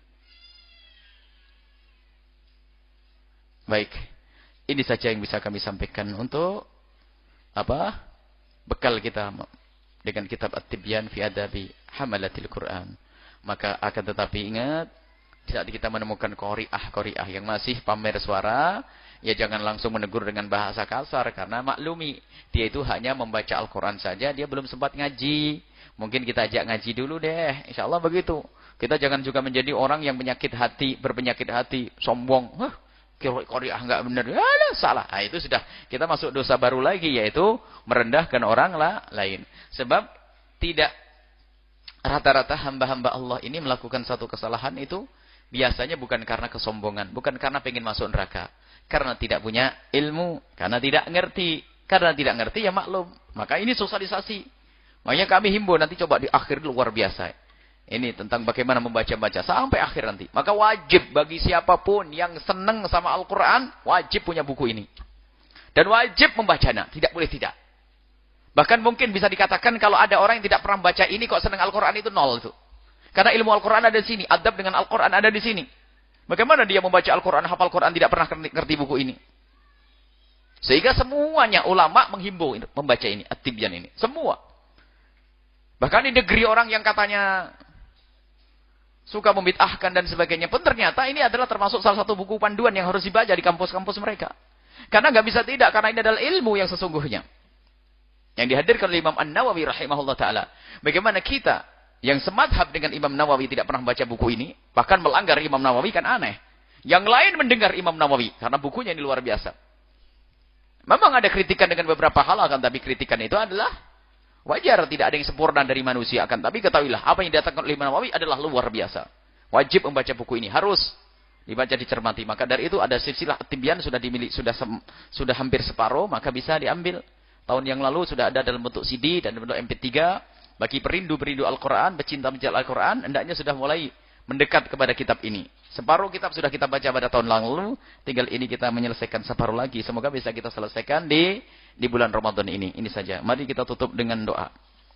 A: Baik, ini saja yang bisa kami sampaikan untuk apa? Bekal kita dengan kitab At-Tibyan fi Adabi Hamalatil Quran. Maka akan tetapi ingat, saat kita menemukan qori'ah-qori'ah yang masih pamer suara, ya jangan langsung menegur dengan bahasa kasar, karena maklumi, dia itu hanya membaca Al-Quran saja, dia belum sempat ngaji. Mungkin kita ajak ngaji dulu deh, insya Allah begitu. Kita jangan juga menjadi orang yang penyakit hati, berpenyakit hati, sombong. Hah, qori'ah enggak benar, ya salah. Nah, itu sudah, kita masuk dosa baru lagi, yaitu merendahkan orang lah, lain. Sebab tidak rata-rata hamba-hamba Allah ini melakukan satu kesalahan itu, biasanya bukan karena kesombongan, bukan karena pengen masuk neraka. Karena tidak punya ilmu, karena tidak ngerti. Karena tidak ngerti ya maklum. Maka ini sosialisasi. Makanya kami himbau nanti coba di akhir luar biasa. Ini tentang bagaimana membaca-baca sampai akhir nanti. Maka wajib bagi siapapun yang senang sama Al-Quran, wajib punya buku ini. Dan wajib membacanya, tidak boleh tidak. Bahkan mungkin bisa dikatakan kalau ada orang yang tidak pernah baca ini kok senang Al-Quran itu nol itu. Karena ilmu Al-Quran ada di sini, adab dengan Al-Quran ada di sini. Bagaimana dia membaca Al-Quran, hafal Quran, tidak pernah ngerti buku ini. Sehingga semuanya ulama menghimbau membaca ini, At-Tibyan ini. Semua. Bahkan di negeri orang yang katanya suka membid'ahkan dan sebagainya pun ternyata ini adalah termasuk salah satu buku panduan yang harus dibaca di kampus-kampus mereka. Karena nggak bisa tidak, karena ini adalah ilmu yang sesungguhnya. Yang dihadirkan oleh Imam An-Nawawi rahimahullah ta'ala. Bagaimana kita yang semadhab dengan Imam Nawawi tidak pernah baca buku ini, bahkan melanggar Imam Nawawi, kan aneh. Yang lain mendengar Imam Nawawi, karena bukunya ini luar biasa. Memang ada kritikan dengan beberapa hal, akan tapi kritikan itu adalah wajar, tidak ada yang sempurna dari manusia. Akan tapi ketahuilah, apa yang didatangkan oleh Imam Nawawi adalah luar biasa. Wajib membaca buku ini, harus dibaca, dicermati. Maka dari itu ada silsilah At-Tibyan sudah dimiliki, sudah sem, sudah hampir separuh, maka bisa diambil. Tahun yang lalu sudah ada dalam bentuk C D dan dalam bentuk M P tiga. Bagi perindu-perindu Al-Quran, pecinta mencintai Al-Quran, hendaknya sudah mulai mendekat kepada kitab ini. Separuh kitab sudah kita baca pada tahun lalu, tinggal ini kita menyelesaikan separuh lagi. Semoga bisa kita selesaikan di di bulan Ramadan ini. Ini saja. Mari kita tutup dengan doa.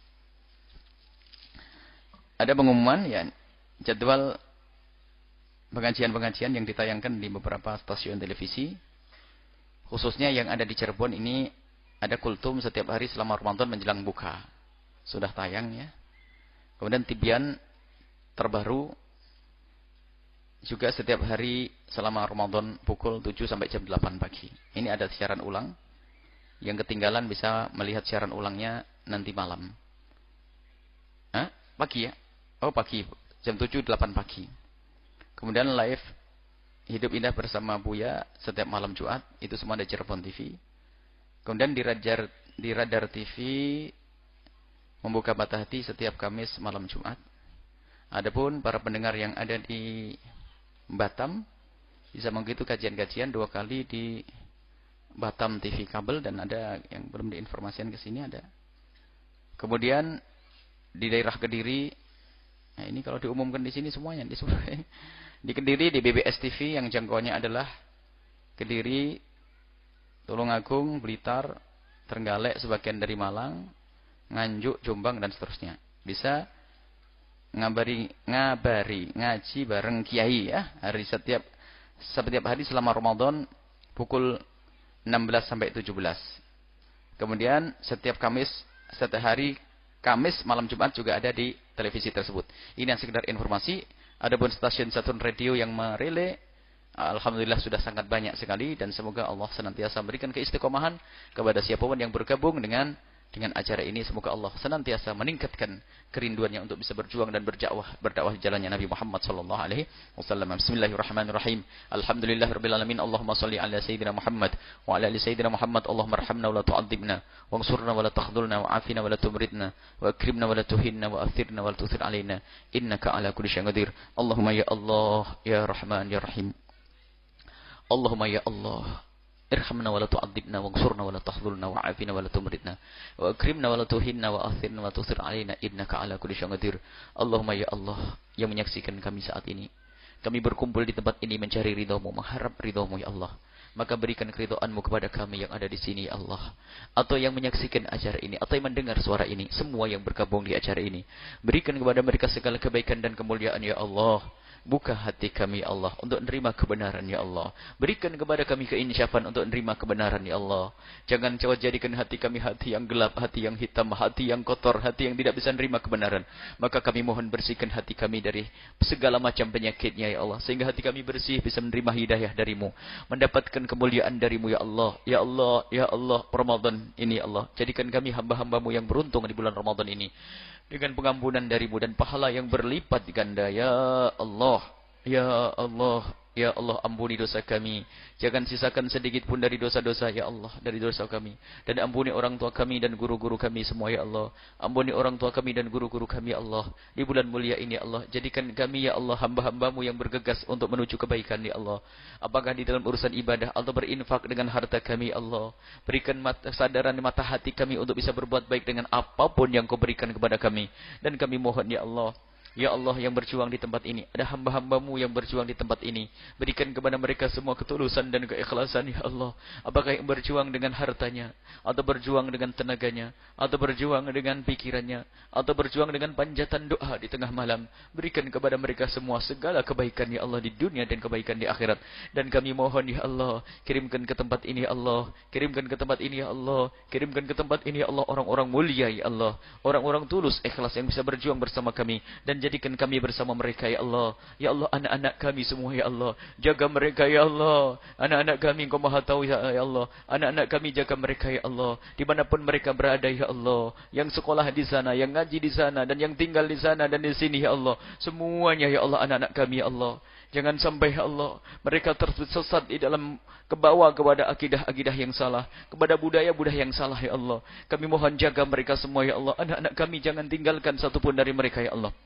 A: Ada pengumuman ya, jadwal pengajian-pengajian yang ditayangkan di beberapa stasiun televisi, khususnya yang ada di Cirebon ini, ada kultum setiap hari selama Ramadan menjelang buka. Sudah tayang ya. Kemudian Tibyan terbaru juga setiap hari selama Ramadan pukul tujuh sampai jam delapan pagi. Ini ada siaran ulang. Yang ketinggalan bisa melihat siaran ulangnya nanti malam. Hah? Pagi ya? Oh pagi. Jam tujuh, delapan pagi. Kemudian live Hidup Indah bersama Buya setiap malam Jumat. Itu semua ada Cirebon T V. Kemudian di Radar, di Radar T V membuka mata hati setiap Kamis malam Jumat. Adapun para pendengar yang ada di Batam bisa mengikuti kajian-kajian dua kali di Batam T V kabel, dan ada yang belum diinformasikan ke sini ada. Kemudian di daerah Kediri, nah ini kalau diumumkan di sini semuanya di di Kediri di B B S T V yang jangkauannya adalah Kediri, Tulungagung, Blitar, Trenggalek, sebagian dari Malang, Nganjuk, Jombang dan seterusnya. Bisa ngabari ngabari ngaji bareng kiai ya, hari setiap setiap hari selama Ramadan pukul enam belas sampai tujuh belas. Kemudian setiap Kamis, setiap hari Kamis malam Jumat juga ada di televisi tersebut. Ini yang sekedar informasi. Adapun stasiun Saturn Radio yang merelay, alhamdulillah sudah sangat banyak sekali, dan semoga Allah senantiasa memberikan keistiqomahan kepada siapapun yang bergabung dengan Dengan acara ini semoga Allah senantiasa meningkatkan kerinduannya untuk bisa berjuang dan berdakwah berdakwah di jalannya Nabi Muhammad sallallahu alaihi wasallam. Bismillahirrahmanirrahim. Alhamdulillahirabbil alamin. Allahumma shalli ala sayyidina Muhammad wa ala ali sayyidina Muhammad. Allahumma arhamna wa la tu'adzibna wansurna wa la takhdhulna wa afina wa la tumritna wa akrimna wa la tuhinna wa athirna wa la tuthir alaina innaka ala kulli syai'in qadir. Allahumma ya Allah ya Rahman ya Rahim. Allahumma ya Allah irhamna wa la tu'adzibna wansurna wa la tahdhulna wa afina wa la tumritna wa akrimna wa la tuhinna wa athirna wa tuthir alaina innaka ala kulli syai'in qadir. Allahumma ya Allah yang menyaksikan kami saat ini, kami berkumpul di tempat ini mencari ridha-Mu, mengharap ridha-Mu ya Allah. Maka berikan keridhaan-Mu kepada kami yang ada di sini ya Allah, atau yang menyaksikan acara ini, atau yang mendengar suara ini, semua yang bergabung di acara ini. Berikan kepada mereka segala kebaikan dan kemuliaan ya Allah. Buka hati kami ya Allah untuk menerima kebenaran ya Allah. Berikan kepada kami keinsyafan untuk menerima kebenaran ya Allah. Jangan coba jadikan hati kami hati yang gelap, hati yang hitam, hati yang kotor, hati yang tidak bisa menerima kebenaran. Maka kami mohon bersihkan hati kami dari segala macam penyakitnya ya Allah, sehingga hati kami bersih bisa menerima hidayah dari-Mu, mendapatkan kemuliaan dari-Mu ya Allah. Ya Allah, ya Allah, Ramadan ini ya Allah, jadikan kami hamba-hamba-Mu yang beruntung di bulan Ramadan ini dengan pengampunan dari-Mu dan pahala yang berlipat ganda ya Allah. Ya Allah, ya Allah, ampuni dosa kami. Jangan sisakan sedikit pun dari dosa-dosa ya Allah, dari dosa kami. Dan ampuni orang tua kami dan guru-guru kami semua ya Allah. Ampuni orang tua kami dan guru-guru kami ya Allah. Di bulan mulia ini ya Allah, jadikan kami ya Allah hamba-hamba-Mu yang bergegas untuk menuju kebaikan ya Allah. Apakah di dalam urusan ibadah atau berinfak dengan harta kami ya Allah. Berikan mata, sadaran mata hati kami untuk bisa berbuat baik dengan apapun yang Kau berikan kepada kami. Dan kami mohon ya Allah, ya Allah yang berjuang di tempat ini, ada hamba-hamba-Mu yang berjuang di tempat ini, berikan kepada mereka semua ketulusan dan keikhlasan ya Allah. Apakah yang berjuang dengan hartanya, atau berjuang dengan tenaganya, atau berjuang dengan pikirannya, atau berjuang dengan panjatan doa di tengah malam, berikan kepada mereka semua segala kebaikan ya Allah di dunia dan kebaikan di akhirat. Dan kami mohon ya Allah, kirimkan ke tempat ini ya Allah, kirimkan ke tempat ini ya Allah, kirimkan ke tempat ini ya Allah orang-orang mulia ya Allah, orang-orang tulus ikhlas yang bisa berjuang bersama kami. Dan jadikan kami bersama mereka ya Allah. Ya Allah, anak-anak kami semua ya Allah, jaga mereka ya Allah. Anak-anak kami Engkau Maha tahu ya Allah. Anak-anak kami jaga mereka ya Allah, dimanapun mereka berada ya Allah. Yang sekolah di sana, yang ngaji di sana, dan yang tinggal di sana dan di sini ya Allah. Semuanya ya Allah anak-anak kami ya Allah. Jangan sampai ya Allah mereka tersesat di dalam kebawa kepada akidah-akidah yang salah, kepada budaya-budaya yang salah ya Allah. Kami mohon jaga mereka semua ya Allah. Anak-anak kami jangan tinggalkan satupun dari mereka ya Allah.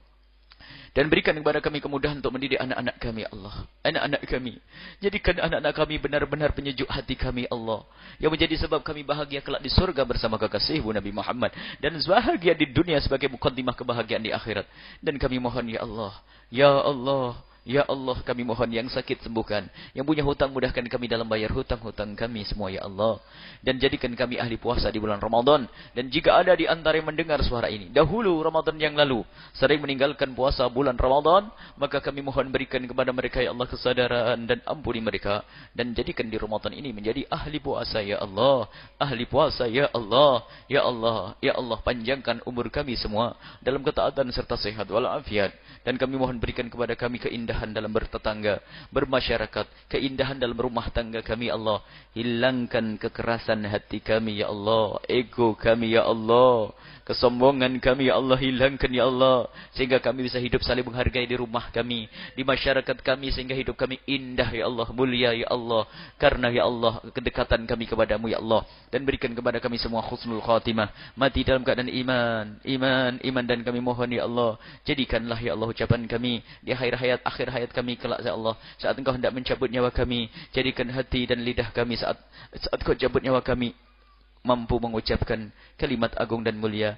A: Dan berikan kepada kami kemudahan untuk mendidik anak-anak kami, Allah. Anak-anak kami. Jadikan anak-anak kami benar-benar penyejuk hati kami, Allah. Yang menjadi sebab kami bahagia kelak di surga bersama kekasihmu Nabi Muhammad. Dan bahagia di dunia sebagai muqaddimah kebahagiaan di akhirat. Dan kami mohon, Ya Allah. Ya Allah. Ya Allah, kami mohon yang sakit sembuhkan, yang punya hutang mudahkan kami dalam bayar hutang-hutang kami semua ya Allah. Dan jadikan kami ahli puasa di bulan Ramadan. Dan jika ada di antara yang mendengar suara ini dahulu Ramadan yang lalu sering meninggalkan puasa bulan Ramadan, maka kami mohon berikan kepada mereka ya Allah kesadaran dan ampuni mereka. Dan jadikan di Ramadan ini menjadi ahli puasa ya Allah. Ahli puasa ya Allah. Ya Allah, ya Allah, panjangkan umur kami semua dalam ketaatan serta sehat walafiat. Dan kami mohon berikan kepada kami keindahan dalam bertetangga, bermasyarakat, keindahan dalam rumah tangga kami Allah. Hilangkan kekerasan hati kami ya Allah, ego kami ya Allah, kesombongan kami ya Allah, hilangkan ya Allah, sehingga kami bisa hidup saling menghargai di rumah kami, di masyarakat kami, sehingga hidup kami indah ya Allah, mulia ya Allah, karena ya Allah kedekatan kami kepadamu ya Allah. Dan berikan kepada kami semua husnul khatimah, mati dalam keadaan iman, iman, iman. Dan kami mohon ya Allah, jadikanlah ya Allah ucapan kami di akhir hayat, akhir hayat kami kelak ya Allah, saat Engkau hendak mencabut nyawa kami, jadikan hati dan lidah kami saat saat Kau cabut nyawa kami mampu mengucapkan kalimat agung dan mulia,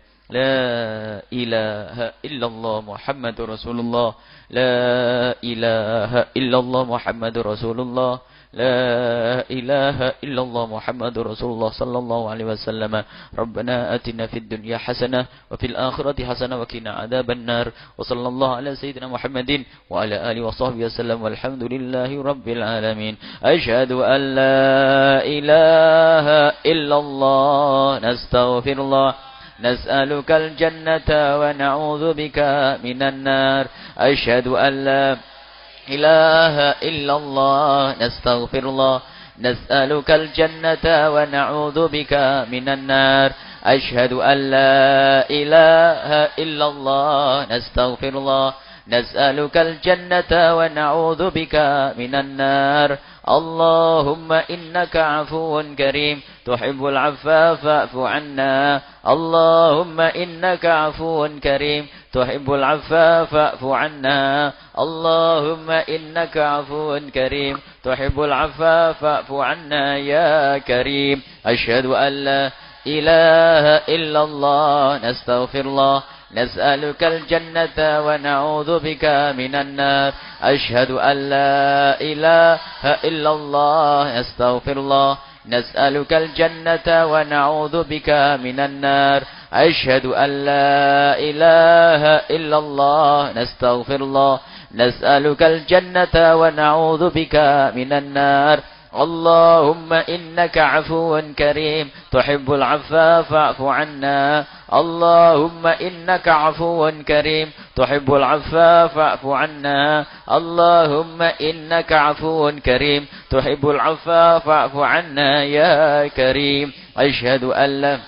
A: La ilaha illallah Muhammadur Rasulullah, La ilaha illallah Muhammadur Rasulullah, La ilaha illallah Muhammadur Rasulullah sallallahu alaihi wasallam. Rabbana atina fid dunya hasanah wa fil akhirati hasanah wa qina adzaban nar. Wa sallallahu ala sayyidina Muhammadin wa ala alihi wa sahbihi wasallam. Walhamdulillahi rabbil alamin. Asyhadu an la ilaha illallah, nastaghfirullah, nas'alukal jannata wa na'udzu bika minan nar. Asyhadu an la ilaha illallah, nastaghfirullah, nas'alukal jannata wa na'udzu bika minan nar. أشهد أن لا إله إلا الله نستغفر الله نسألك الجنة ونعوذ بك من النار اللهم إنك عفو كريم تحب العفو فاعف عنا اللهم إنك عفو كريم تحب العفو فاعف عنا اللهم إنك عفو كريم تحب العفو فاعف عنا يا كريم أشهد أن لا إله إلا الله نستغفر الله نسألك الجنة ونعوذ بك من النار أشهد أن لا إله إلا الله نستغفر الله نسألك الجنة ونعوذ بك من النار أشهد أن لا إله إلا الله نستغفر الله نسألك الجنة ونعوذ بك من النار اللهم إنك عفو كريم تحب العفو فاعف عنا اللهم إنك عفو كريم تحب العفو فاعف عنا اللهم إنك عفو كريم تحب العفو فاعف عنا يا كريم أشهد أن لا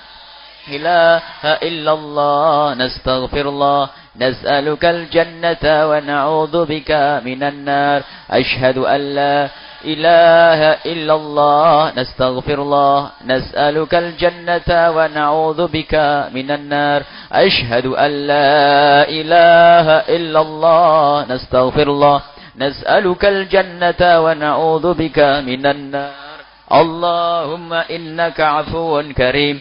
A: إله إلا الله نستغفر الله نسألك الجنة ونعوذ بك من النار أشهد أن لا إله إلا الله نستغفر الله نسألك الجنة ونعوذ بك من النار أشهد أن لا إله إلا الله نستغفر الله نسألك الجنة ونعوذ بك من النار اللهم إنك عفو كريم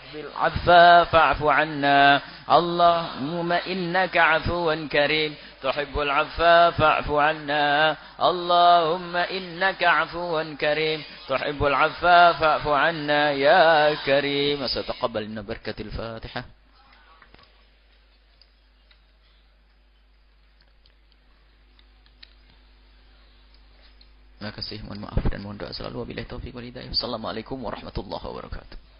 A: بالعفو فاعف عنا اللهم إنك عفو كريم تحب العفو فاعف عنا اللهم إنك عفو كريم تحب العفو فاعف عنا يا كريم ستقبل لنا بركة الفاتحة. Terima kasih, mohon maaf dan mohon doa selalu. Wabillahi taufiq wal hidayah. Assalamualaikum warahmatullahi wabarakatuh.